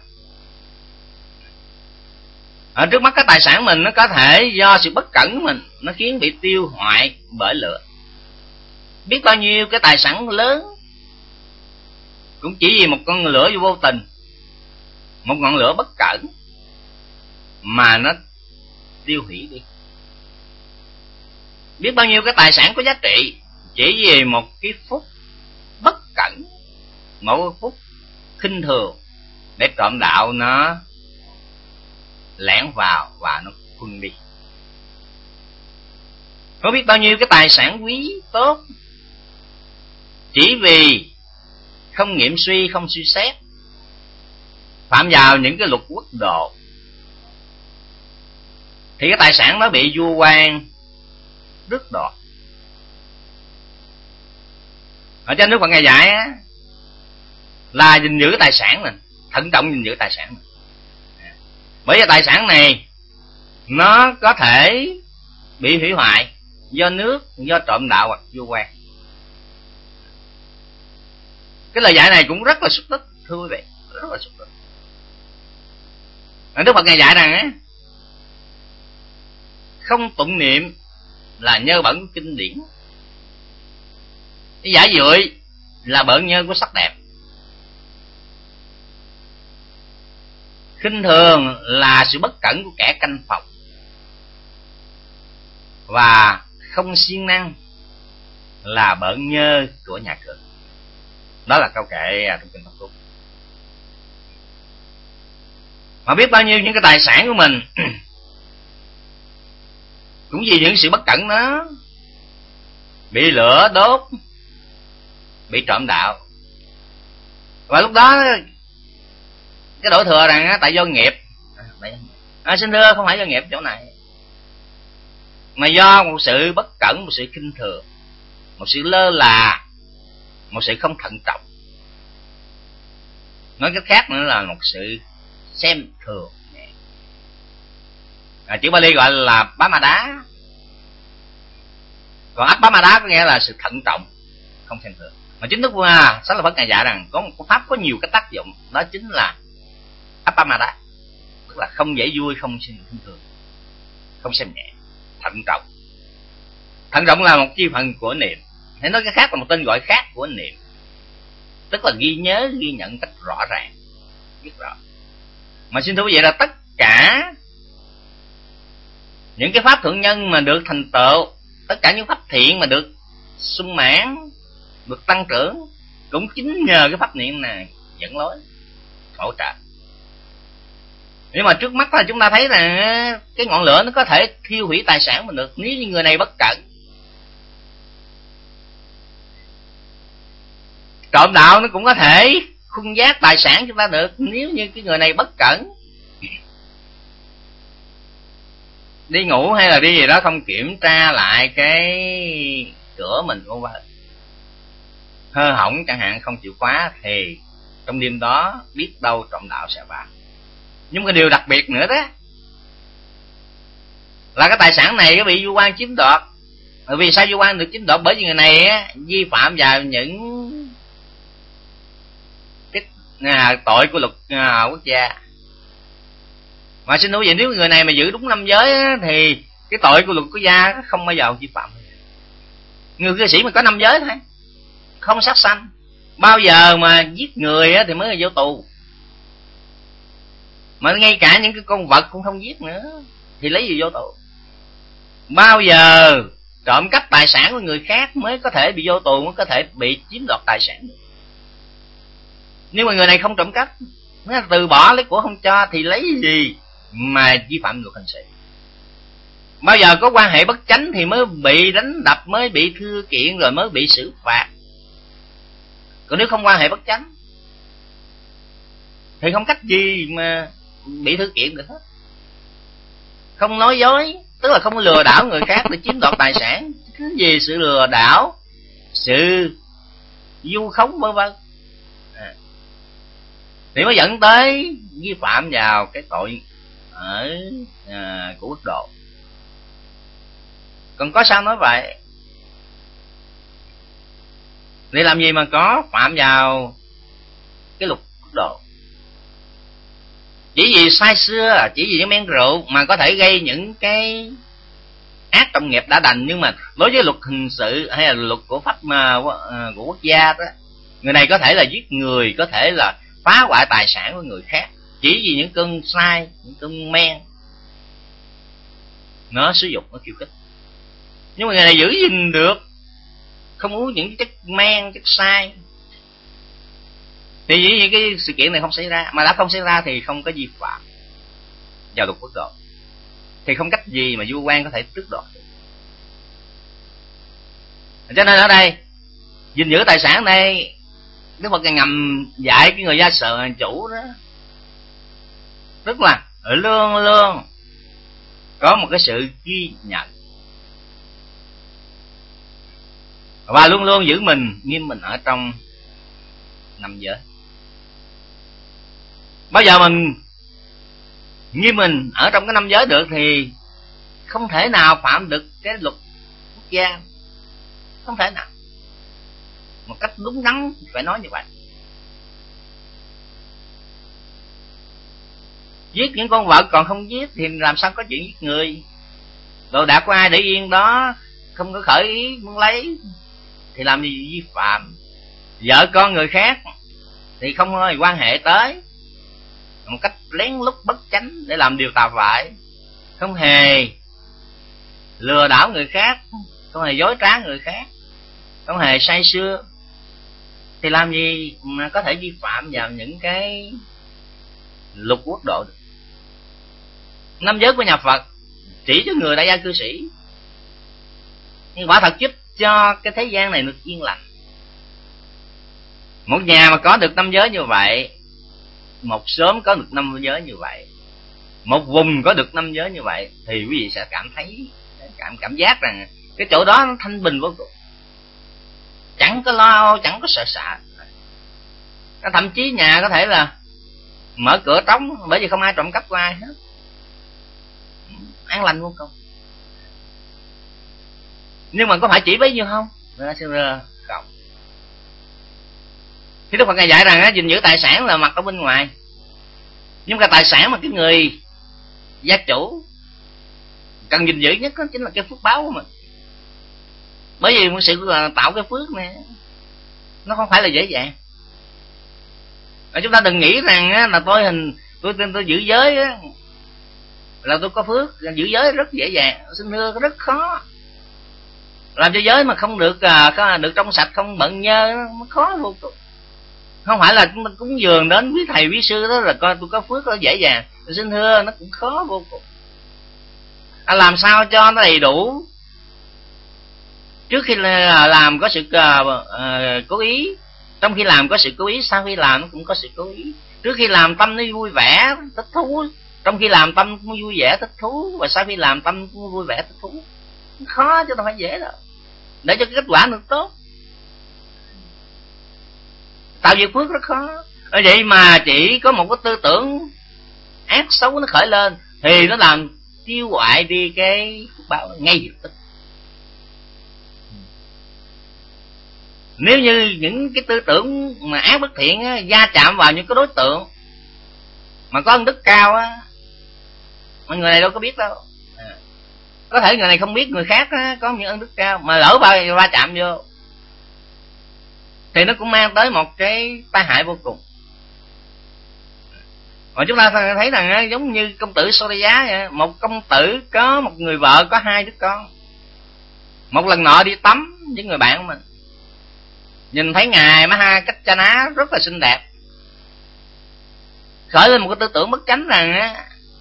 Ở trước mắt cái tài sản mình nó có thể do sự bất cẩn của mình nó khiến bị tiêu hoại bởi lửa. Biết bao nhiêu cái tài sản lớn cũng chỉ vì một con lửa vô tình, một ngọn lửa bất cẩn mà nó tiêu hủy đi. Biết bao nhiêu cái tài sản có giá trị chỉ vì một cái phút bất cẩn, một phút khinh thường để trộm đạo nó lẻn vào và nó khuân đi. Có biết bao nhiêu cái tài sản quý tốt chỉ vì không nghiệm suy, không suy xét, phạm vào những cái luật quốc độ, thì cái tài sản đó bị vua quan tước đoạt. Ở trên Đức Phật Ngài dạy á, là gìn giữ tài sản mình, thận trọng gìn giữ tài sản mình. Bởi vì tài sản này nó có thể bị hủy hoại do nước, do trộm đạo hoặc vua quan. Cái lời dạy này cũng rất là xúc tích, thưa quý vị, rất là xúc tích. Đức Phật Ngài dạy rằng á, không tụng niệm là nhơ bẩn của kinh điển, cái giả dưỡi là bợn nhơ của sắc đẹp, khinh thường là sự bất cẩn của kẻ canh phòng, và không siêng năng là bợn nhơ của nhà cửa. Đó là câu kệ trong kinh Pháp Cú. Mà biết bao nhiêu những cái tài sản của mình cũng vì những sự bất cẩn đó bị lửa đốt, bị trộm đạo. Và lúc đó cái đổ thừa rằng tại do nghiệp. Xin thưa, không phải do nghiệp chỗ này, mà do một sự bất cẩn, một sự khinh thường, một sự lơ là, một sự không thận trọng. Nói cách khác nữa là một sự xem thường. Chữ Bali gọi là bá ma đá. Còn áp bá ma đá có nghĩa là sự thận trọng, không xem thường. Mà chính Đức Xá Lợi Phất Ngài dạy rằng có một pháp có nhiều cái tác dụng, đó chính là áp bá ma đá, tức là không dễ vui, không khinh thường, không xem nhẹ, thận trọng. Thận trọng là một chi phần của niệm, hay nói cái khác là một tên gọi khác của niệm, tức là ghi nhớ, ghi nhận cách rõ ràng, biết rõ. Mà xin thưa quý vị là tất cả những cái pháp thượng nhân mà được thành tựu, tất cả những pháp thiện mà được sung mãn, được tăng trưởng, cũng chính nhờ cái pháp niệm này dẫn lối, hỗ trợ. Nhưng mà trước mắt là chúng ta thấy là cái ngọn lửa nó có thể thiêu hủy tài sản mình được nếu như người này bất cẩn. Trộm đạo nó cũng có thể khuân vác tài sản chúng ta được nếu như cái người này bất cẩn. Đi ngủ hay là đi gì đó không kiểm tra lại cái cửa mình của vợ, hư hỏng chẳng hạn, không chịu khóa, thì trong đêm đó biết đâu trộm đạo sẽ vào. Nhưng cái điều đặc biệt nữa đó là cái tài sản này bị vua quan chiếm đoạt. Bởi vì sao vua quan được chiếm đoạt? Bởi vì người này á, vi phạm vào những cái tội của luật quốc gia. Mà xin lỗi vậy, nếu người này mà giữ đúng 5 giới á, thì cái tội của luật quốc gia không bao giờ vi phạm. Người cư sĩ mà có 5 giới thôi, không sát sanh, bao giờ mà giết người á, thì mới là vô tù. Mà ngay cả những cái con vật cũng không giết nữa thì lấy gì vô tù? Bao giờ trộm cắp tài sản của người khác mới có thể bị vô tù, mới có thể bị chiếm đoạt tài sản. Nếu mà người này không trộm cắp, nó từ bỏ lấy của không cho, thì lấy gì mà vi phạm luật hình sự? Bao giờ có quan hệ bất chánh thì mới bị đánh đập, mới bị thư kiện, rồi mới bị xử phạt. Còn nếu không quan hệ bất chánh thì không cách gì mà bị thư kiện được hết. Không nói dối, tức là không lừa đảo người khác để chiếm đoạt tài sản. Cái gì sự lừa đảo, sự vu khống vân vân, thì mới dẫn tới vi phạm vào cái tội ở của quốc độ. Còn có sao nói vậy? Để làm gì mà có phạm vào cái luật quốc độ? Chỉ vì say xưa, chỉ vì những men rượu mà có thể gây những cái ác trọng nghiệp đã đành. Nhưng mà đối với luật hình sự hay là luật của pháp của quốc gia đó, người này có thể là giết người, có thể là phá hoại tài sản của người khác, chỉ vì những cơn say, những cơn men, nó sử dụng, nó khiêu khích. Nhưng mà người này giữ gìn được, không uống những chất men, chất sai, thì dĩ cái sự kiện này không xảy ra. Mà đã không xảy ra thì không có vi phạm vào luật quốc độ, thì không cách gì mà vua quan có thể tước đoạt được. Cho nên ở đây gìn giữ tài sản đây, Đức Phật ngầm dạy cái người gia sự chủ đó, tức là luôn luôn có một cái sự ghi nhận, và luôn luôn giữ mình nghiêm mình ở trong năm giới. Bao giờ mình nghiêm mình ở trong cái năm giới được thì không thể nào phạm được cái luật quốc gia, không thể nào. Một cách đúng đắn phải nói như vậy. Giết những con vật còn không giết thì làm sao có chuyện giết người. Đồ đạc của ai để yên đó, không có khởi ý muốn lấy thì làm gì vi phạm. Vợ con người khác thì không hề quan hệ tới, một cách lén lút bất chánh để làm điều tà bại, không hề lừa đảo người khác, không hề dối trá người khác, không hề say sưa, thì làm gì mà có thể vi phạm vào những cái luật quốc độ được. Năm giới của nhà Phật chỉ cho người đại gia cư sĩ, nhưng quả thật giúp cho cái thế gian này được yên lành. Một nhà mà có được năm giới như vậy, một xóm có được năm giới như vậy, một vùng có được năm giới như vậy, thì quý vị sẽ cảm thấy cảm giác rằng cái chỗ đó nó thanh bình vô cùng, chẳng có lo, chẳng có sợ sệt. Thậm chí nhà có thể là mở cửa trống, bởi vì không ai trộm cắp của ai hết, an lành vô cùng. Nhưng mà có phải chỉ bấy nhiêu không? Không. Thì Đức Phật ngài dạy rằng gìn giữ tài sản là mặt ở bên ngoài, nhưng cái tài sản mà cái người gia chủ cần gìn giữ nhất đó chính là cái phước báo của mình. Bởi vì một sự tạo cái phước này nó không phải là dễ dàng. Và chúng ta đừng nghĩ rằng là tôi giữ giới là tôi có phước. Giữ giới rất dễ dàng, xin thưa rất khó. Làm cho giới mà không được trong sạch, không bận nhơ, nó khó vô cùng. Không phải là chúng ta cúng dường đến quý thầy quý sư đó là coi tôi có phước, nó dễ dàng. Xin thưa nó cũng khó vô cùng. Làm sao cho nó đầy đủ. Trước khi làm có sự cố ý, trong khi làm có sự cố ý, sau khi làm nó cũng có sự cố ý. Trước khi làm tâm nó vui vẻ thích thú, trong khi làm tâm cũng vui vẻ thích thú, và sau khi làm tâm cũng vui vẻ thích thú. Khó chứ không phải dễ đâu, để cho cái kết quả được tốt. Tạo việc phước rất khó. Vậy mà chỉ có một cái tư tưởng ác xấu nó khởi lên thì nó làm tiêu hoại đi cái phước báo ngay lập tức. Nếu như những cái tư tưởng mà ác bất thiện á, gia chạm vào những cái đối tượng mà có ân đức cao á, mọi người này đâu có biết đâu. Có thể người này không biết người khác á, có những ân đức cao, mà lỡ va chạm vô thì nó cũng mang tới một cái tai hại vô cùng. Và chúng ta thấy rằng giống như công tử Sodaya, một công tử có một người vợ có 2 đứa con. Một lần nọ đi tắm với người bạn của mình, nhìn thấy ngài Maha Cách-cha-ná rất là xinh đẹp, khởi lên một cái tư tưởng bất chánh rằng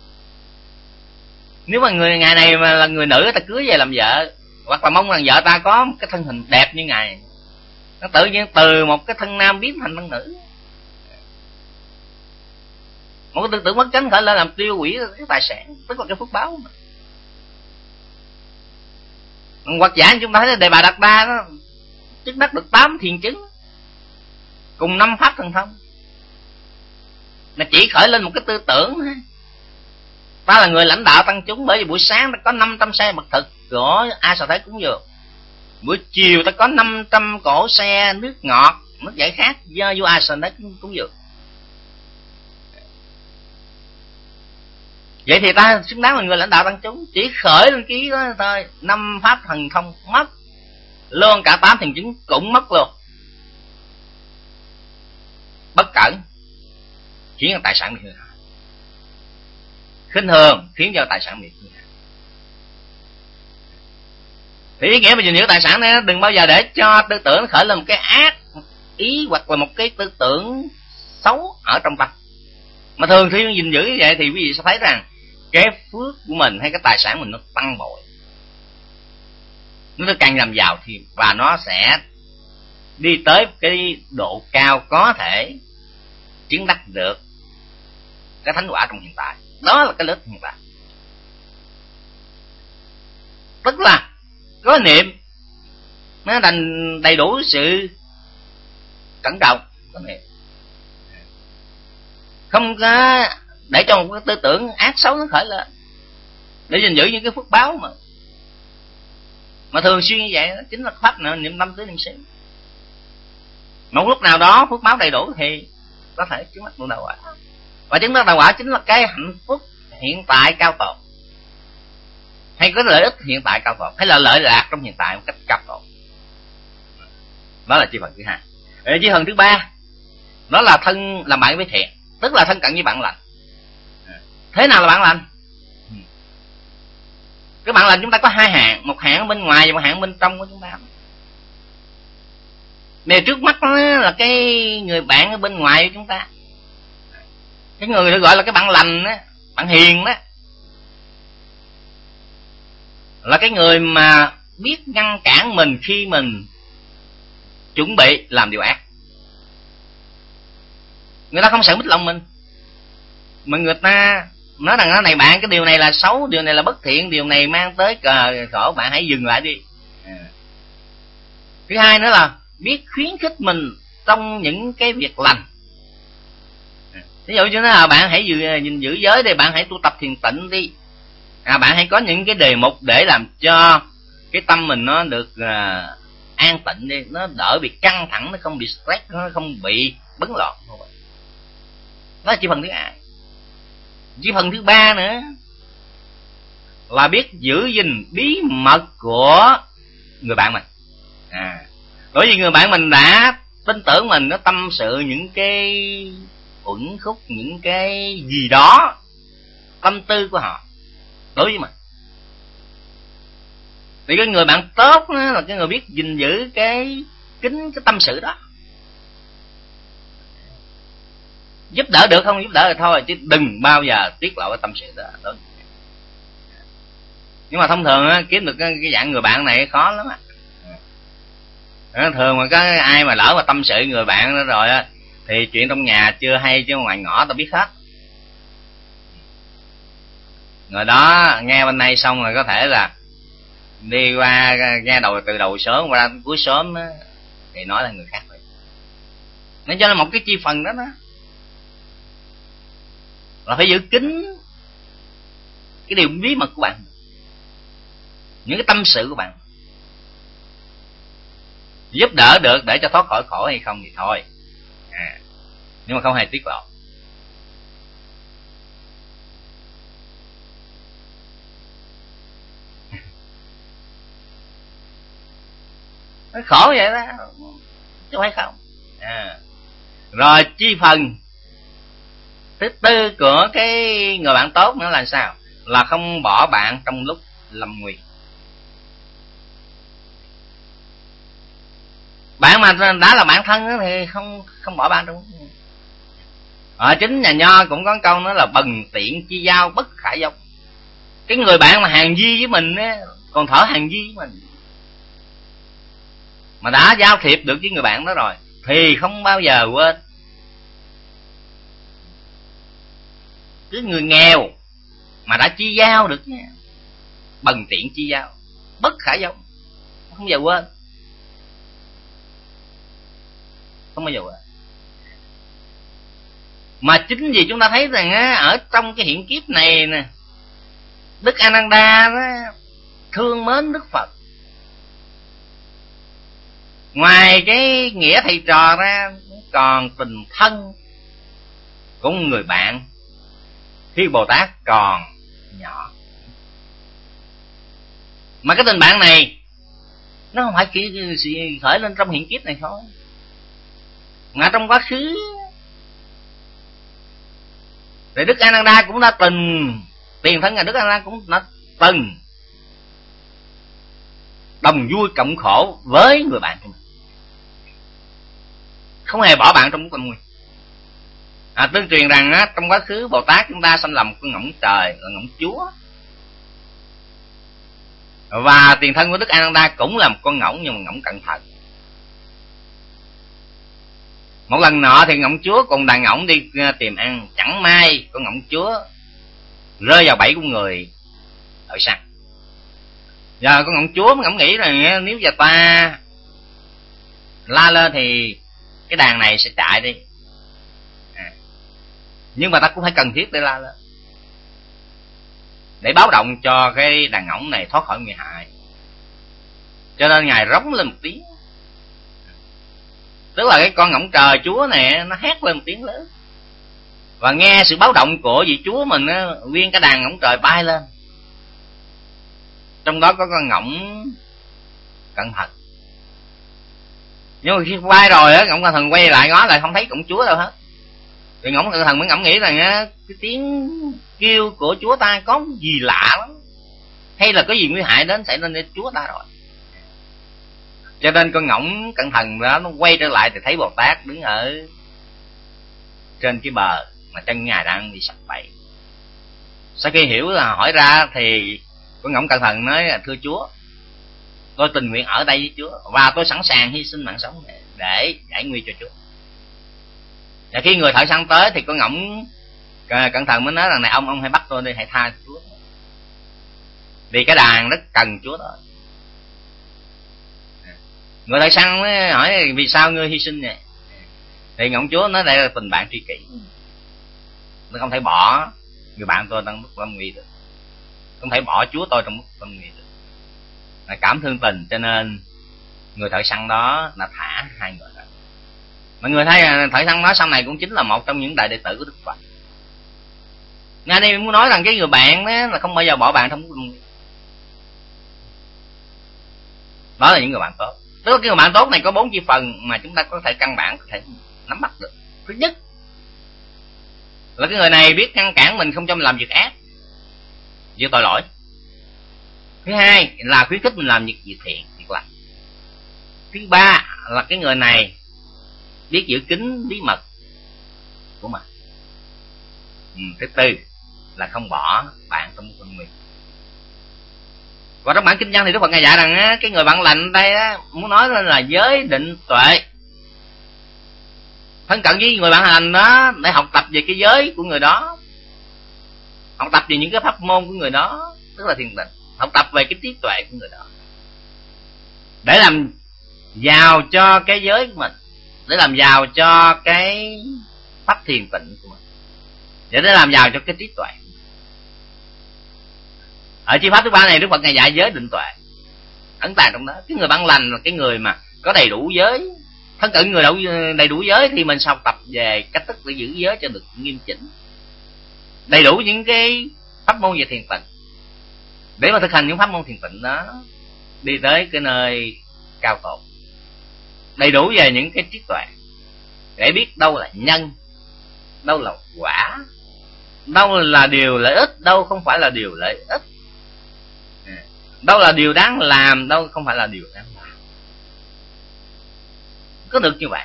nếu mà ngài này mà là người nữ, ta cưới về làm vợ, hoặc là mong rằng vợ ta có một cái thân hình đẹp như ngài. Nó tự nhiên từ một cái thân nam biến thành thân nữ. Một cái tư tưởng bất chánh khởi lên làm tiêu hủy cái tài sản, tức là cái phước báo. Hoặc giả chúng ta thấy Đề Bà Đạt Đa đó, chức đắc được 8 thiền chứng cùng 5 pháp thần thông, mà chỉ khởi lên một cái tư tưởng ta là người lãnh đạo tăng chúng, bởi vì buổi sáng ta có 500 xe mật thực của A Sở Thế cúng dường, buổi chiều ta có 500 cỗ xe nước ngọt, nước giải khát do vua A Sở Thế cúng dường. Vậy thì ta xứng đáng là người lãnh đạo tăng chúng. Chỉ khởi lên ký đó thôi, 5 pháp thần thông mất luôn, cả 8 thiền chứng cũng mất luôn. Bất cẩn khiến cho tài sản bị hư hại, khinh thường khiến cho tài sản bị hư hại. Thì ý nghĩa mà gìn giữ tài sản này, đừng bao giờ để cho tư tưởng khởi lên một cái ác ý hoặc là một cái tư tưởng xấu ở trong tâm. Mà thường khi gìn giữ như vậy thì quý vị sẽ thấy rằng cái phước của mình hay cái tài sản mình nó tăng bội, nó càng làm giàu thì, và nó sẽ đi tới cái độ cao có thể chứng đắc được cái thánh quả trong hiện tại. Đó là cái lợi ích hiện tại. Tức là có niệm nó đầy đủ sự cẩn trọng, có niệm không có để cho một cái tư tưởng ác xấu nó khởi lên, để gìn giữ những cái phước báo mà thường xuyên như vậy. Đó chính là pháp niệm tâm tứ niệm xứ. Một lúc nào đó phước báo đầy đủ thì có thể chứng đắc đạo quả, và chứng đắc đạo quả chính là cái hạnh phúc hiện tại cao tột, hay có lợi ích hiện tại cao tột, hay là lợi lạc trong hiện tại một cách cao tột. Đó là chi phần thứ hai. Chi phần thứ ba đó là thân làm bạn với thiện, tức là thân cận với bạn lành. Thế nào là bạn lành? Cái bạn lành chúng ta có hai hạng, một hạng bên ngoài và một hạng bên trong của chúng ta. Này trước mắt đó là cái người bạn ở bên ngoài của chúng ta, cái người được gọi là cái bạn lành đó, bạn hiền đó, là cái người mà biết ngăn cản mình khi mình chuẩn bị làm điều ác. Người ta không sợ mít lòng mình, mà người ta nói rằng nó này bạn, cái điều này là xấu, điều này là bất thiện, điều này mang tới khổ, bạn hãy dừng lại đi. Thứ hai nữa là biết khuyến khích mình trong những cái việc lành. Ví dụ như là bạn hãy gìn giữ giới đi, bạn hãy tu tập thiền tịnh đi, bạn hãy có những cái đề mục để làm cho cái tâm mình nó được an tịnh đi, nó đỡ bị căng thẳng, nó không bị stress, nó không bị bấn loạn. Đó là chỉ phần thứ hai. Chỉ phần thứ ba nữa là biết giữ gìn bí mật của người bạn mình. Bởi vì người bạn mình đã tin tưởng mình, nó tâm sự những cái uẩn khúc, những cái gì đó tâm tư của họ đối với mình. Thì cái người bạn tốt đó là cái người biết gìn giữ cái tâm sự đó. Giúp đỡ được không giúp đỡ thì thôi, chứ đừng bao giờ tiết lộ cái tâm sự đó. Nhưng mà thông thường á, kiếm được cái dạng người bạn này khó lắm á. Thường mà có ai mà lỡ mà tâm sự người bạn đó rồi á, thì chuyện trong nhà chưa hay chứ ngoài ngõ tao biết hết. Người đó nghe bên này xong rồi có thể là đi qua nghe từ đầu sớm qua cuối sớm á, thì nói là người khác vậy. Nên cho nên một cái chi phần đó là phải giữ kín cái điều bí mật của bạn, những cái tâm sự của bạn. Giúp đỡ được để cho thoát khỏi khổ hay không thì thôi, nhưng mà không hề tiết lộ. Nó khổ vậy đó chứ phải không. Rồi chi phần thứ tư của cái người bạn tốt nữa là sao? Là không bỏ bạn trong lúc lâm nguy. Bạn mà đã là bạn thân thì không bỏ bạn trong. Ở chính nhà Nho cũng có câu nữa là bần tiện chi giao bất khả dông. Cái người bạn mà hàng di với mình á, còn thở hàng di với mình, mà đã giao thiệp được với người bạn đó rồi thì không bao giờ quên. Cái người nghèo mà đã chi giao được nha, bần tiện chi giao bất khả dông, không bao giờ quên, không bao giờ quên. Mà chính vì chúng ta thấy rằng á, ở trong cái hiện kiếp này nè, Đức A Nan Đa đó thương mến Đức Phật, ngoài cái nghĩa thầy trò ra còn tình thân của người bạn khi Bồ Tát còn nhỏ. Mà cái tình bạn này nó không phải chỉ khởi lên trong hiện kiếp này thôi, mà trong quá khứ thì Đức A Nan Đa cũng đã từng, tiền thân là Đức A Nan Đa cũng đã từng đồng vui cộng khổ với người bạn của mình, không hề bỏ bạn trong lúc lâm nguy. Tương truyền rằng trong quá khứ Bồ Tát chúng ta sanh làm con ngỗng trời là ngỗng Chúa, và tiền thân của Đức A Nan Đa cũng là một con ngỗng, nhưng mà ngỗng cẩn thận. Một lần nọ thì ngỗng Chúa cùng đàn ngỗng đi tìm ăn, chẳng may con ngỗng Chúa rơi vào bẫy của người thợ săn. Giờ con ngỗng Chúa ngẫm nghĩ rằng nếu giờ ta la lên thì cái đàn này sẽ chạy đi, nhưng mà ta cũng phải cần thiết để la lên, để báo động cho cái đàn ngỗng này thoát khỏi nguy hại. Cho nên Ngài rống lên một tiếng, tức là cái con ngỗng trời Chúa này nó hét lên một tiếng lớn, và nghe sự báo động của vị Chúa mình, nguyên cái đàn ngỗng trời bay lên, trong đó có con ngỗng cẩn thận. Nhưng mà khi bay rồi ngỗng cẩn thận quay lại ngó lại không thấy công Chúa đâu hết, thì ngỗng cẩn thận mới ngẫm nghĩ rằng cái tiếng kêu của Chúa ta có gì lạ lắm, hay là có gì nguy hại đến xảy ra đến Chúa ta rồi. Cho nên con ngỗng cẩn thận đó nó quay trở lại thì thấy Bồ Tát đứng ở trên cái bờ mà chân Ngài đang bị sập bẫy. Sau khi hiểu là hỏi ra thì con ngỗng cẩn thận nói: thưa Chúa, tôi tình nguyện ở đây với Chúa, và tôi sẵn sàng hy sinh mạng sống để giải nguy cho Chúa. Và khi người thợ săn tới thì con ngỗng cẩn thận mới nói rằng: này ông hãy bắt tôi đi, hãy tha Chúa, vì cái đàn rất cần Chúa đó. Người thợ săn mới hỏi: vì sao ngươi hy sinh vậy? Thì ngỗng Chúa nói: đây là tình bạn tri kỷ, tôi không thể bỏ người bạn tôi đang lúc lâm nguy được, không thể bỏ Chúa tôi trong lúc lâm nguy được. Là cảm thương tình, cho nên người thợ săn đó là thả hai người đó. Mọi người thấy thợ săn đó sau này cũng chính là một trong những đại đệ tử của Đức Phật. Ngay đây muốn nói rằng cái người bạn đó là không bao giờ bỏ bạn trong lúc lâm nguy. Đó là những người bạn tốt. Tức là cái người bạn tốt này có 4 chi phần mà chúng ta có thể căn bản có thể nắm bắt được. Thứ nhất là cái người này biết ngăn cản mình không cho mình làm việc ác, việc tội lỗi. Thứ hai là khuyến khích mình làm việc thiện, việc lành. Thứ ba là cái người này biết giữ kín bí mật của mình. Thứ tư là không bỏ bạn trong con người. Và trong bản kinh văn thì Đức Phật Ngài dạy rằng cái người bạn lành đây muốn nói là giới định tuệ, thân cận với người bạn lành đó để học tập về cái giới của người đó, học tập về những cái pháp môn của người đó, tức là thiền định, học tập về cái trí tuệ của người đó, để làm giàu cho cái giới của mình, để làm giàu cho cái pháp thiền tịnh của mình, để làm giàu cho cái trí tuệ. Ở chi pháp thứ ba này Đức Phật Ngài dạy giới định tuệ ẩn tàng trong đó. Cái người bạn lành là cái người mà có đầy đủ giới, thân cận người đầy đủ giới thì mình học tập về cách thức để giữ giới cho được nghiêm chỉnh, đầy đủ những cái pháp môn về thiền tịnh, để mà thực hành những pháp môn thiền tịnh đó đi tới cái nơi cao tột, đầy đủ về những cái trí tuệ để biết đâu là nhân, đâu là quả, đâu là điều lợi ích, đâu không phải là điều lợi ích, đâu là điều đáng làm, đâu không phải là điều đáng làm. Có được như vậy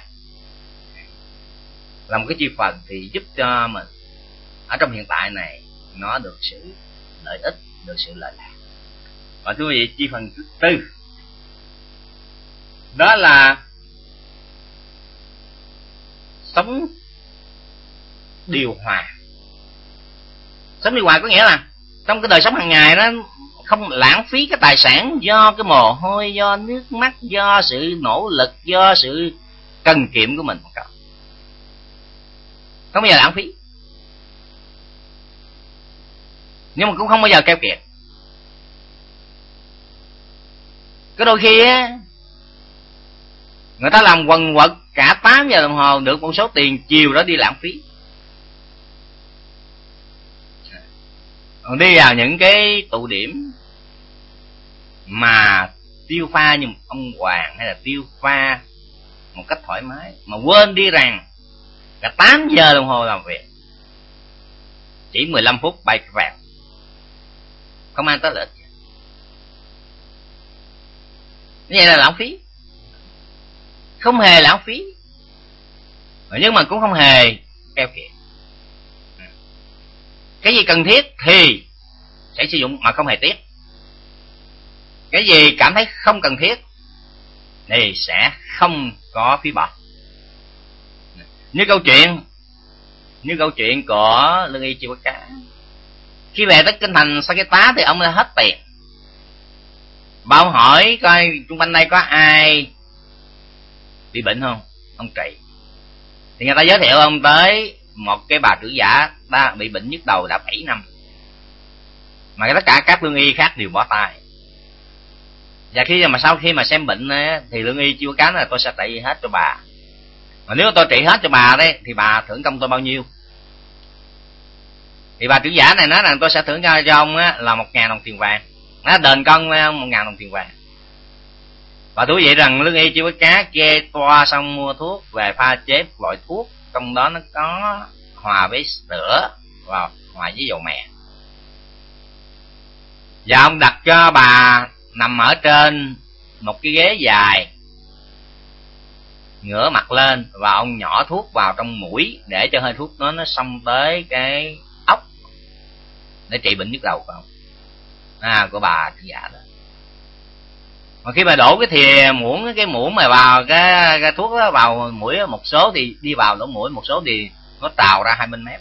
là một cái chi phần thì giúp cho mình ở trong hiện tại này nó được sự lợi ích, được sự lợi lạc. Và thưa quý vị, chi phần thứ tư đó là sống điều hòa. Sống điều hòa có nghĩa là trong cái đời sống hàng ngày đó không lãng phí cái tài sản do cái mồ hôi, do nước mắt, do sự nỗ lực, do sự cần kiệm của mình. Không bao giờ lãng phí, nhưng mà cũng không bao giờ keo kiệt. Có đôi khi á, người ta làm quần quật cả 8 giờ đồng hồ được một số tiền, chiều đó đi lãng phí, đi vào những cái tụ điểm mà tiêu pha như một ông hoàng, hay là tiêu pha một cách thoải mái, mà quên đi rằng cả 8 giờ đồng hồ làm việc chỉ 15 phút bay vàng, không mang tới lợi ích. Như vậy là lãng phí, không hề lãng phí, nhưng mà cũng không hề keo kiệt. Cái gì cần thiết thì sẽ sử dụng mà không hề tiếc. Cái gì cảm thấy không cần thiết thì sẽ không có phí bỏ. Như câu chuyện của Lương Y Chiêu Cá. Khi về tới kinh thành Saketa thì ông đã hết tiền. Và ông hỏi coi chung quanh đây có ai bị bệnh không, ông trị. Thì người ta giới thiệu ông tới một cái bà trưởng giả đã bị bệnh nhức đầu đã 7 năm, mà tất cả các lương y khác đều bỏ tay. Và sau khi mà xem bệnh thì Lương Y Chiêu Cá là tôi sẽ trị hết cho bà, mà nếu tôi trị hết cho bà đấy thì bà thưởng công tôi bao nhiêu? Thì bà trưởng giả này nói rằng tôi sẽ thưởng cho ông là 1.000 đồng tiền vàng, nó đền công 1.000 đồng tiền vàng. Và thú vị rằng Lương Y Chiêu Cá kê toa xong mua thuốc về pha chế loại thuốc, trong đó nó có hòa với sữa và hòa với dầu mè. Và ông đặt cho bà nằm ở trên một cái ghế dài, ngửa mặt lên, và ông nhỏ thuốc vào trong mũi để cho hơi thuốc nó xông tới cái ốc để trị bệnh nhức đầu của ông, của bà trưởng giả đó. Mà khi mà đổ cái thìa muỗng, cái muỗng mà vào cái thuốc đó vào mũi, một số thì đi vào lỗ mũi, một số thì nó trào ra hai bên mép,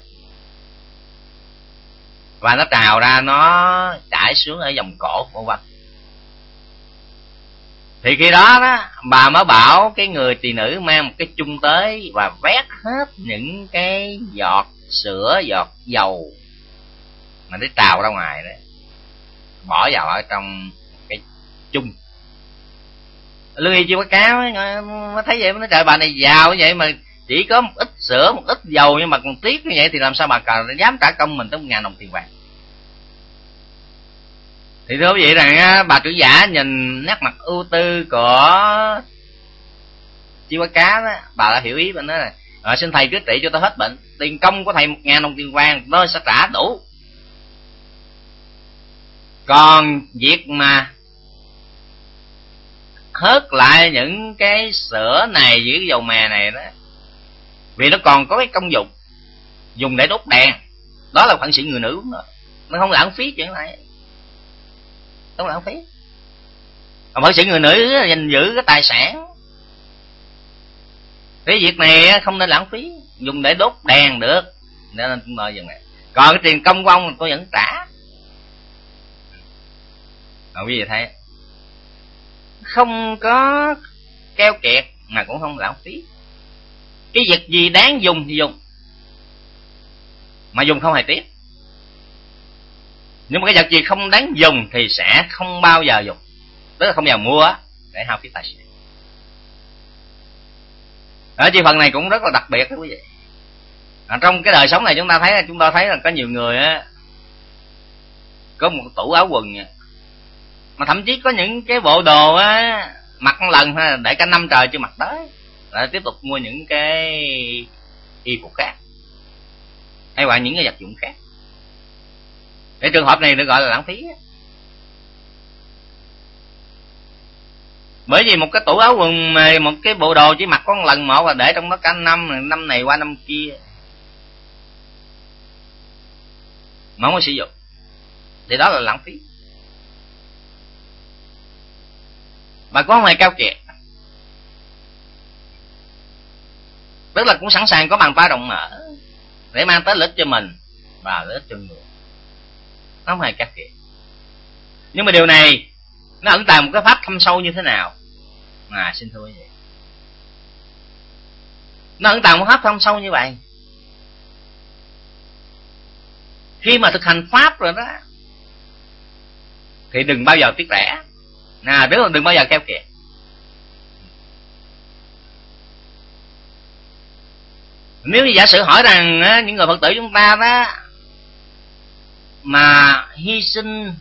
và nó trào ra, nó chảy xuống ở vòng cổ của vân. Thì khi đó bà mới bảo cái người tỳ nữ mang một cái chung tới và vét hết những cái giọt sữa, giọt dầu mà nó trào ra ngoài đấy, bỏ vào ở trong cái chung. Lương Y Chiêu Cá mới thấy vậy, nó trời, bà này giàu như vậy mà chỉ có một ít sữa, một ít dầu, nhưng mà còn tiếc như vậy thì làm sao bà dám trả công mình tới 1.000 đồng tiền vàng. Thì thưa quý vị rằng bà trưởng giả nhìn nét mặt ưu tư của Chiêu Cá đó, bà đã hiểu ý, bà nói là xin thầy cứ trị cho tôi hết bệnh, tiền công của thầy 1.000 đồng tiền vàng tôi sẽ trả đủ. Còn việc mà hớt lại những cái sữa này với cái dầu mè này đó, vì nó còn có cái công dụng dùng để đốt đèn, đó là phận sự người nữ đó. Nó không lãng phí chuyện này, không lãng phí. Còn phận sự người nữ gìn giữ cái tài sản, cái việc này không nên lãng phí, dùng để đốt đèn được, nên tôi mời dừng này. Còn cái tiền công của ông tôi vẫn trả. Quý vị thấy không có keo kiệt mà cũng không lãng phí. Cái việc gì đáng dùng thì dùng, mà dùng không hề tiếc. Nhưng mà cái vật gì không đáng dùng thì sẽ không bao giờ dùng, tức là không bao giờ mua để hao phí tài sản. Ở chi phần này cũng rất là đặc biệt đó quý vị. Trong cái đời sống này chúng ta thấy là có nhiều người có một tủ áo quần mà thậm chí có những cái bộ đồ mặc một lần để cả năm trời chưa mặc tới, lại tiếp tục mua những cái y phục khác hay là những cái vật dụng khác. Cái trường hợp này được gọi là lãng phí. Bởi vì một cái tủ áo quần, một cái bộ đồ chỉ mặc có một lần một và để trong đó cả năm này qua năm kia mà không có sử dụng, thì đó là lãng phí. Mà có không hề cao kiệt, tức là cũng sẵn sàng có bàn tay rộng mở để mang tới lợi ích cho mình và lợi ích cho người, nó không hề cao kiệt. Nhưng mà điều này nó ẩn tàng một cái pháp thâm sâu như thế nào? Xin thưa quý vị, nó ẩn tàng một pháp thâm sâu như vậy. Khi mà thực hành pháp rồi đó thì đừng bao giờ tiếc rẻ, đừng bao giờ keo kiệt. Nếu như giả sử hỏi rằng những người Phật tử chúng ta đó mà hy sinh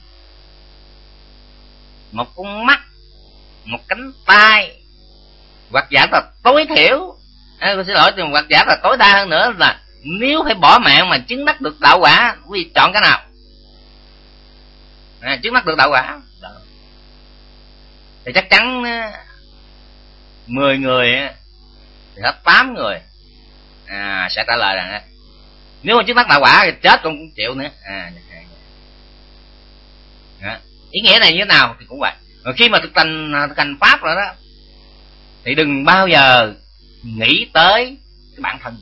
một con mắt, một cánh tay, hoặc giả là tối thiểu, tôi xin lỗi, hoặc giả là tối đa hơn nữa, là nếu phải bỏ mạng mà chứng đắc được đạo quả, quý vị chọn cái nào? Chứng đắc được đạo quả. thì chắc chắn 10 người thì hết 8 người sẽ trả lời rằng nếu mà trước mắt đạo quả thì chết cũng chịu nữa. Ý nghĩa này như thế nào thì cũng vậy. Rồi khi mà thực hành pháp rồi đó thì đừng bao giờ nghĩ tới cái bản thân,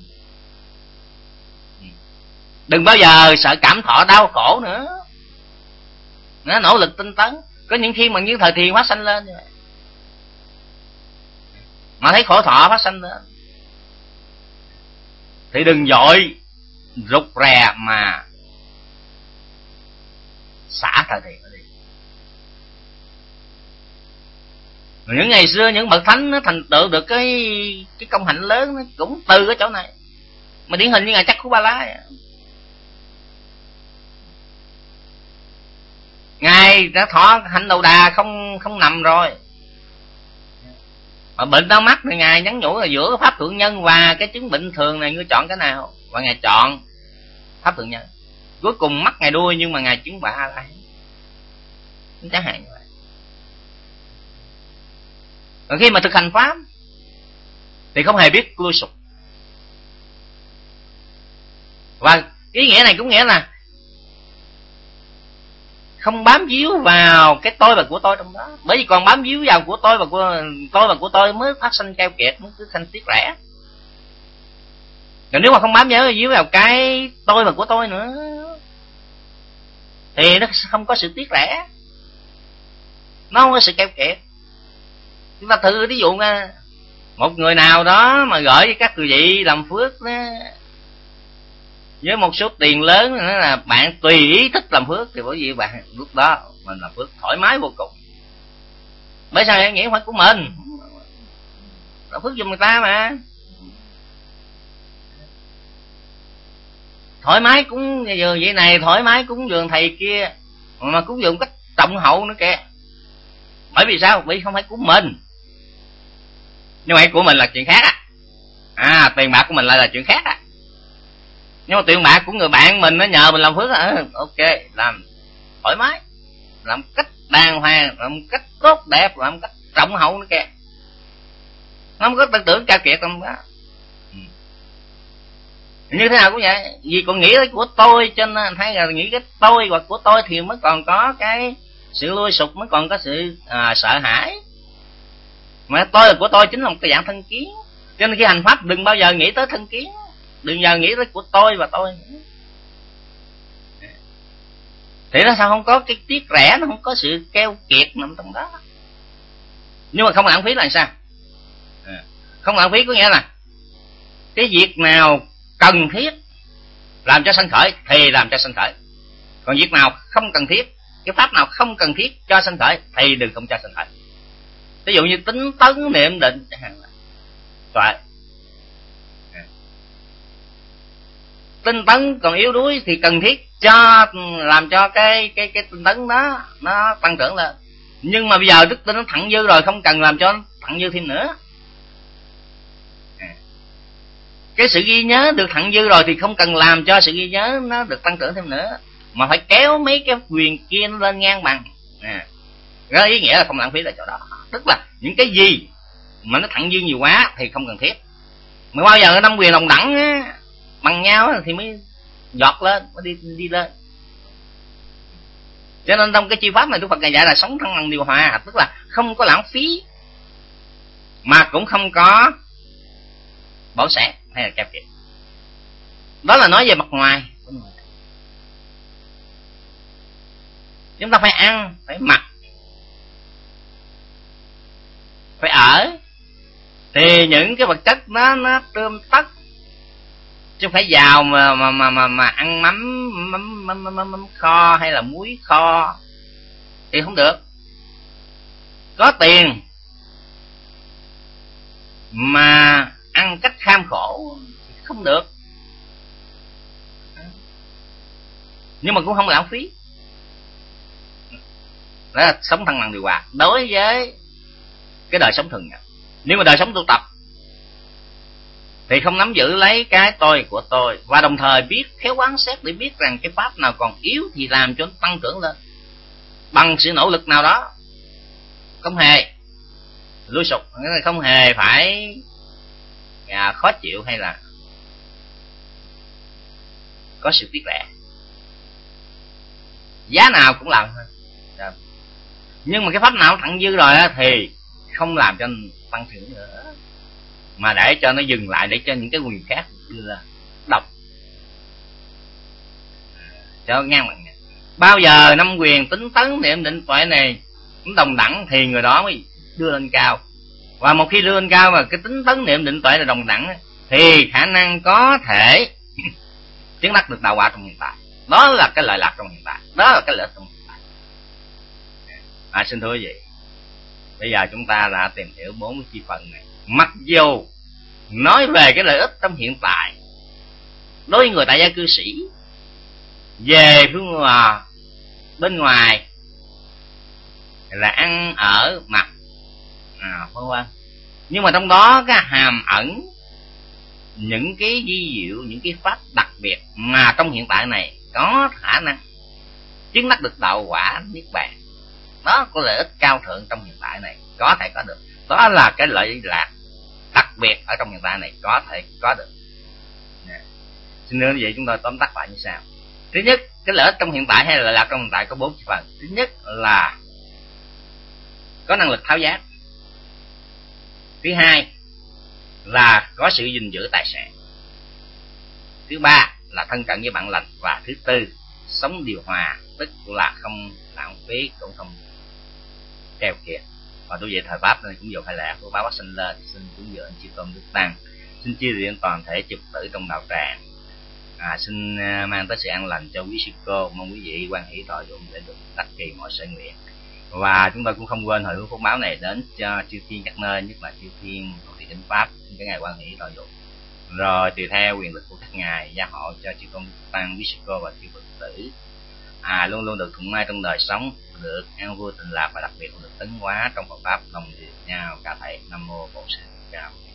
đừng bao giờ sợ cảm thọ đau khổ nữa. Nó nỗ lực tinh tấn. Có những khi mà những thời thiền phát sanh lên mà thấy khổ thọ phát sanh lên thì đừng vội rụt rè mà xả thời thiền đi. Những ngày xưa những bậc thánh nó thành tựu được cái công hạnh lớn nó cũng từ cái chỗ này. Mà điển hình như ngài Chakkhupala, ngài đã thọ hạnh đầu đà không nằm rồi, mà bệnh đau mắt thì ngài nhắn nhủ là giữa pháp thượng nhân và cái chứng bệnh thường này ngươi chọn cái nào, và ngài chọn pháp thượng nhân. Cuối cùng mắt ngài đuôi nhưng mà ngài chứng bạ lại, chẳng hạn như vậy. Còn khi mà thực hành pháp thì không hề biết lui sụp. Và ý nghĩa này cũng nghĩa là không bám víu vào cái tôi và của tôi trong đó. Bởi vì còn bám víu vào của tôi và của tôi mới phát sinh keo kiệt, mới cứ sanh tiếc rẻ. Còn nếu mà không bám víu vào cái tôi và của tôi nữa thì nó không có sự tiếc rẻ, nó không có sự keo kiệt. Chúng ta thử ví dụ nha, một người nào đó mà gửi với các quý vị làm phước đó, với một số tiền lớn, nó là bạn tùy ý thích làm phước thì bởi vì bạn lúc đó mình làm phước thoải mái vô cùng. Bởi sao em nghĩ không phải của mình, làm phước giùm người ta mà, thoải mái cúng dường vậy này, thoải mái cúng dường thầy kia, mà cúng dường cách trọng hậu nữa kìa. Bởi vì sao? Bởi vì không phải của mình. Nhưng mà của mình là chuyện khác tiền bạc của mình lại là chuyện khác Nhưng mà tiền bạc của người bạn mình nó nhờ mình làm phước ok, làm thoải mái, làm cách đàng hoàng, làm cách tốt đẹp, làm cách trọng hậu nữa kìa. Nó không có tư tưởng cao kiệt trong đó. Như thế nào cũng vậy. Vì còn nghĩ tới của tôi, cho nên thấy là nghĩ cái tôi hoặc của tôi thì mới còn có cái sự lui sụp, mới còn có sự sợ hãi. Mà tôi là của tôi chính là một cái dạng thân kiến. Cho nên khi hành pháp đừng bao giờ nghĩ tới thân kiến, đừng bao giờ nghĩ tới của tôi và tôi. Thì nó sao không có cái tiếc rẻ, nó không có sự keo kiệt nằm trong đó. Nhưng mà không lãng phí là sao? Không lãng phí có nghĩa là cái việc nào cần thiết làm cho sanh khởi thì làm cho sanh khởi. Còn việc nào không cần thiết, cái pháp nào không cần thiết cho sanh khởi thì đừng không cho sanh khởi. Ví dụ như tính tấn niệm định vậy. Tinh tấn còn yếu đuối thì cần thiết cho làm cho cái tinh tấn đó nó tăng trưởng lên. Nhưng mà bây giờ đức tin nó thặng dư rồi, không cần làm cho nó thặng dư thêm nữa. Cái sự ghi nhớ được thặng dư rồi thì không cần làm cho sự ghi nhớ nó được tăng trưởng thêm nữa, mà phải kéo mấy cái quyền kia nó lên ngang bằng. Đó ý nghĩa là không lãng phí ở chỗ đó. Tức là những cái gì mà nó thặng dư nhiều quá thì không cần thiết. Mà bao giờ năm quyền đồng đẳng bằng nhau thì mới giọt lên, mới đi lên. Cho nên trong cái chi pháp này Đức Phật ngài dạy là sống thăng bằng điều hòa, tức là không có lãng phí mà cũng không có bỏ sẻ hay là keo kiệt. Đó là nói về mặt ngoài. Chúng ta phải ăn, phải mặc, phải ở thì những cái vật chất nó tươm tất, chứ không phải giàu mà ăn mắm kho hay là muối kho thì không được. Có tiền mà ăn cách kham khổ thì không được. Nhưng mà cũng không lãng phí. Đó là sống thăng bằng điều hòa đối với cái đời sống thường nhật. Nếu mà đời sống tu tập thì không nắm giữ lấy cái tôi của tôi, và đồng thời biết khéo quán xét để biết rằng cái pháp nào còn yếu thì làm cho nó tăng trưởng lên bằng sự nỗ lực nào đó. không hề lui sụp, không hề phải khó chịu hay là có sự tiếc rẻ, giá nào cũng làm thôi. Nhưng mà cái pháp nào thặng dư rồi thì không làm cho tăng trưởng nữa, mà để cho nó dừng lại, để cho những cái quyền khác đưa ra đọc cho ngang bằng. Bao giờ năm quyền tính tấn niệm định tuệ này cũng đồng đẳng thì người đó mới đưa lên cao. Và một khi đưa lên cao và cái tính tấn niệm định tuệ là đồng đẳng thì khả năng có thể chứng đắc được đạo quả trong hiện tại. Đó là cái lợi lạc trong hiện tại, đó là cái lợi ích trong hiện tại. Xin thưa quý vị, bây giờ chúng ta đã tìm hiểu 40 chi phần này. Mặc dù nói về cái lợi ích trong hiện tại đối với người tại gia cư sĩ, về phương bên ngoài là ăn ở mặc vân vân, nhưng mà trong đó cái hàm ẩn những cái vi diệu, những cái pháp đặc biệt mà trong hiện tại này có khả năng chứng đắc được đạo quả niết bàn. Đó có lợi ích cao thượng trong hiện tại này có thể có được. Đó là cái lợi lạc đặc biệt ở trong hiện tại này có thể có được. Xin thưa quý vị, chúng tôi tóm tắt lại như sau. Thứ nhất, cái lợi ích trong hiện tại hay là lợi lạc trong hiện tại có 4 chi phần. Thứ nhất là có năng lực tháo giác. Thứ hai là có sự gìn giữ tài sản. Thứ ba là thân cận với bạn lành. Và thứ tư, sống điều hòa, tức là không lãng phí cũng không keo kiệt. Và tôi về thời Pháp nên cũng dùng hai lẽ của báo Bắc sinh lên, xin cúng dường chư tôn đức tăng, xin chia diện toàn thể chư Phật tử trong đạo tràng. Xin mang tới sự an lành cho quý sư cô, mong quý vị quan hỷ thọ dụng để được đắc kỳ mọi sự nguyện. Và chúng tôi cũng không quên hồi hướng phúc báo này đến cho chư thiên các nơi, nhất là chư thiên thuộc thị tỉnh Pháp, cái ngày quan hỷ thọ dụng. Rồi tùy theo quyền lực của các ngài gia hộ cho chư tôn đức tăng, quý sư cô và chư Phật tử luôn luôn được thuận may trong đời sống, được an vui tịnh lạc và đặc biệt được tấn hóa trong Phật pháp đồng điều nhau cả thầy. Nam mô Bổn Sư Thích Ca Mâu Ni.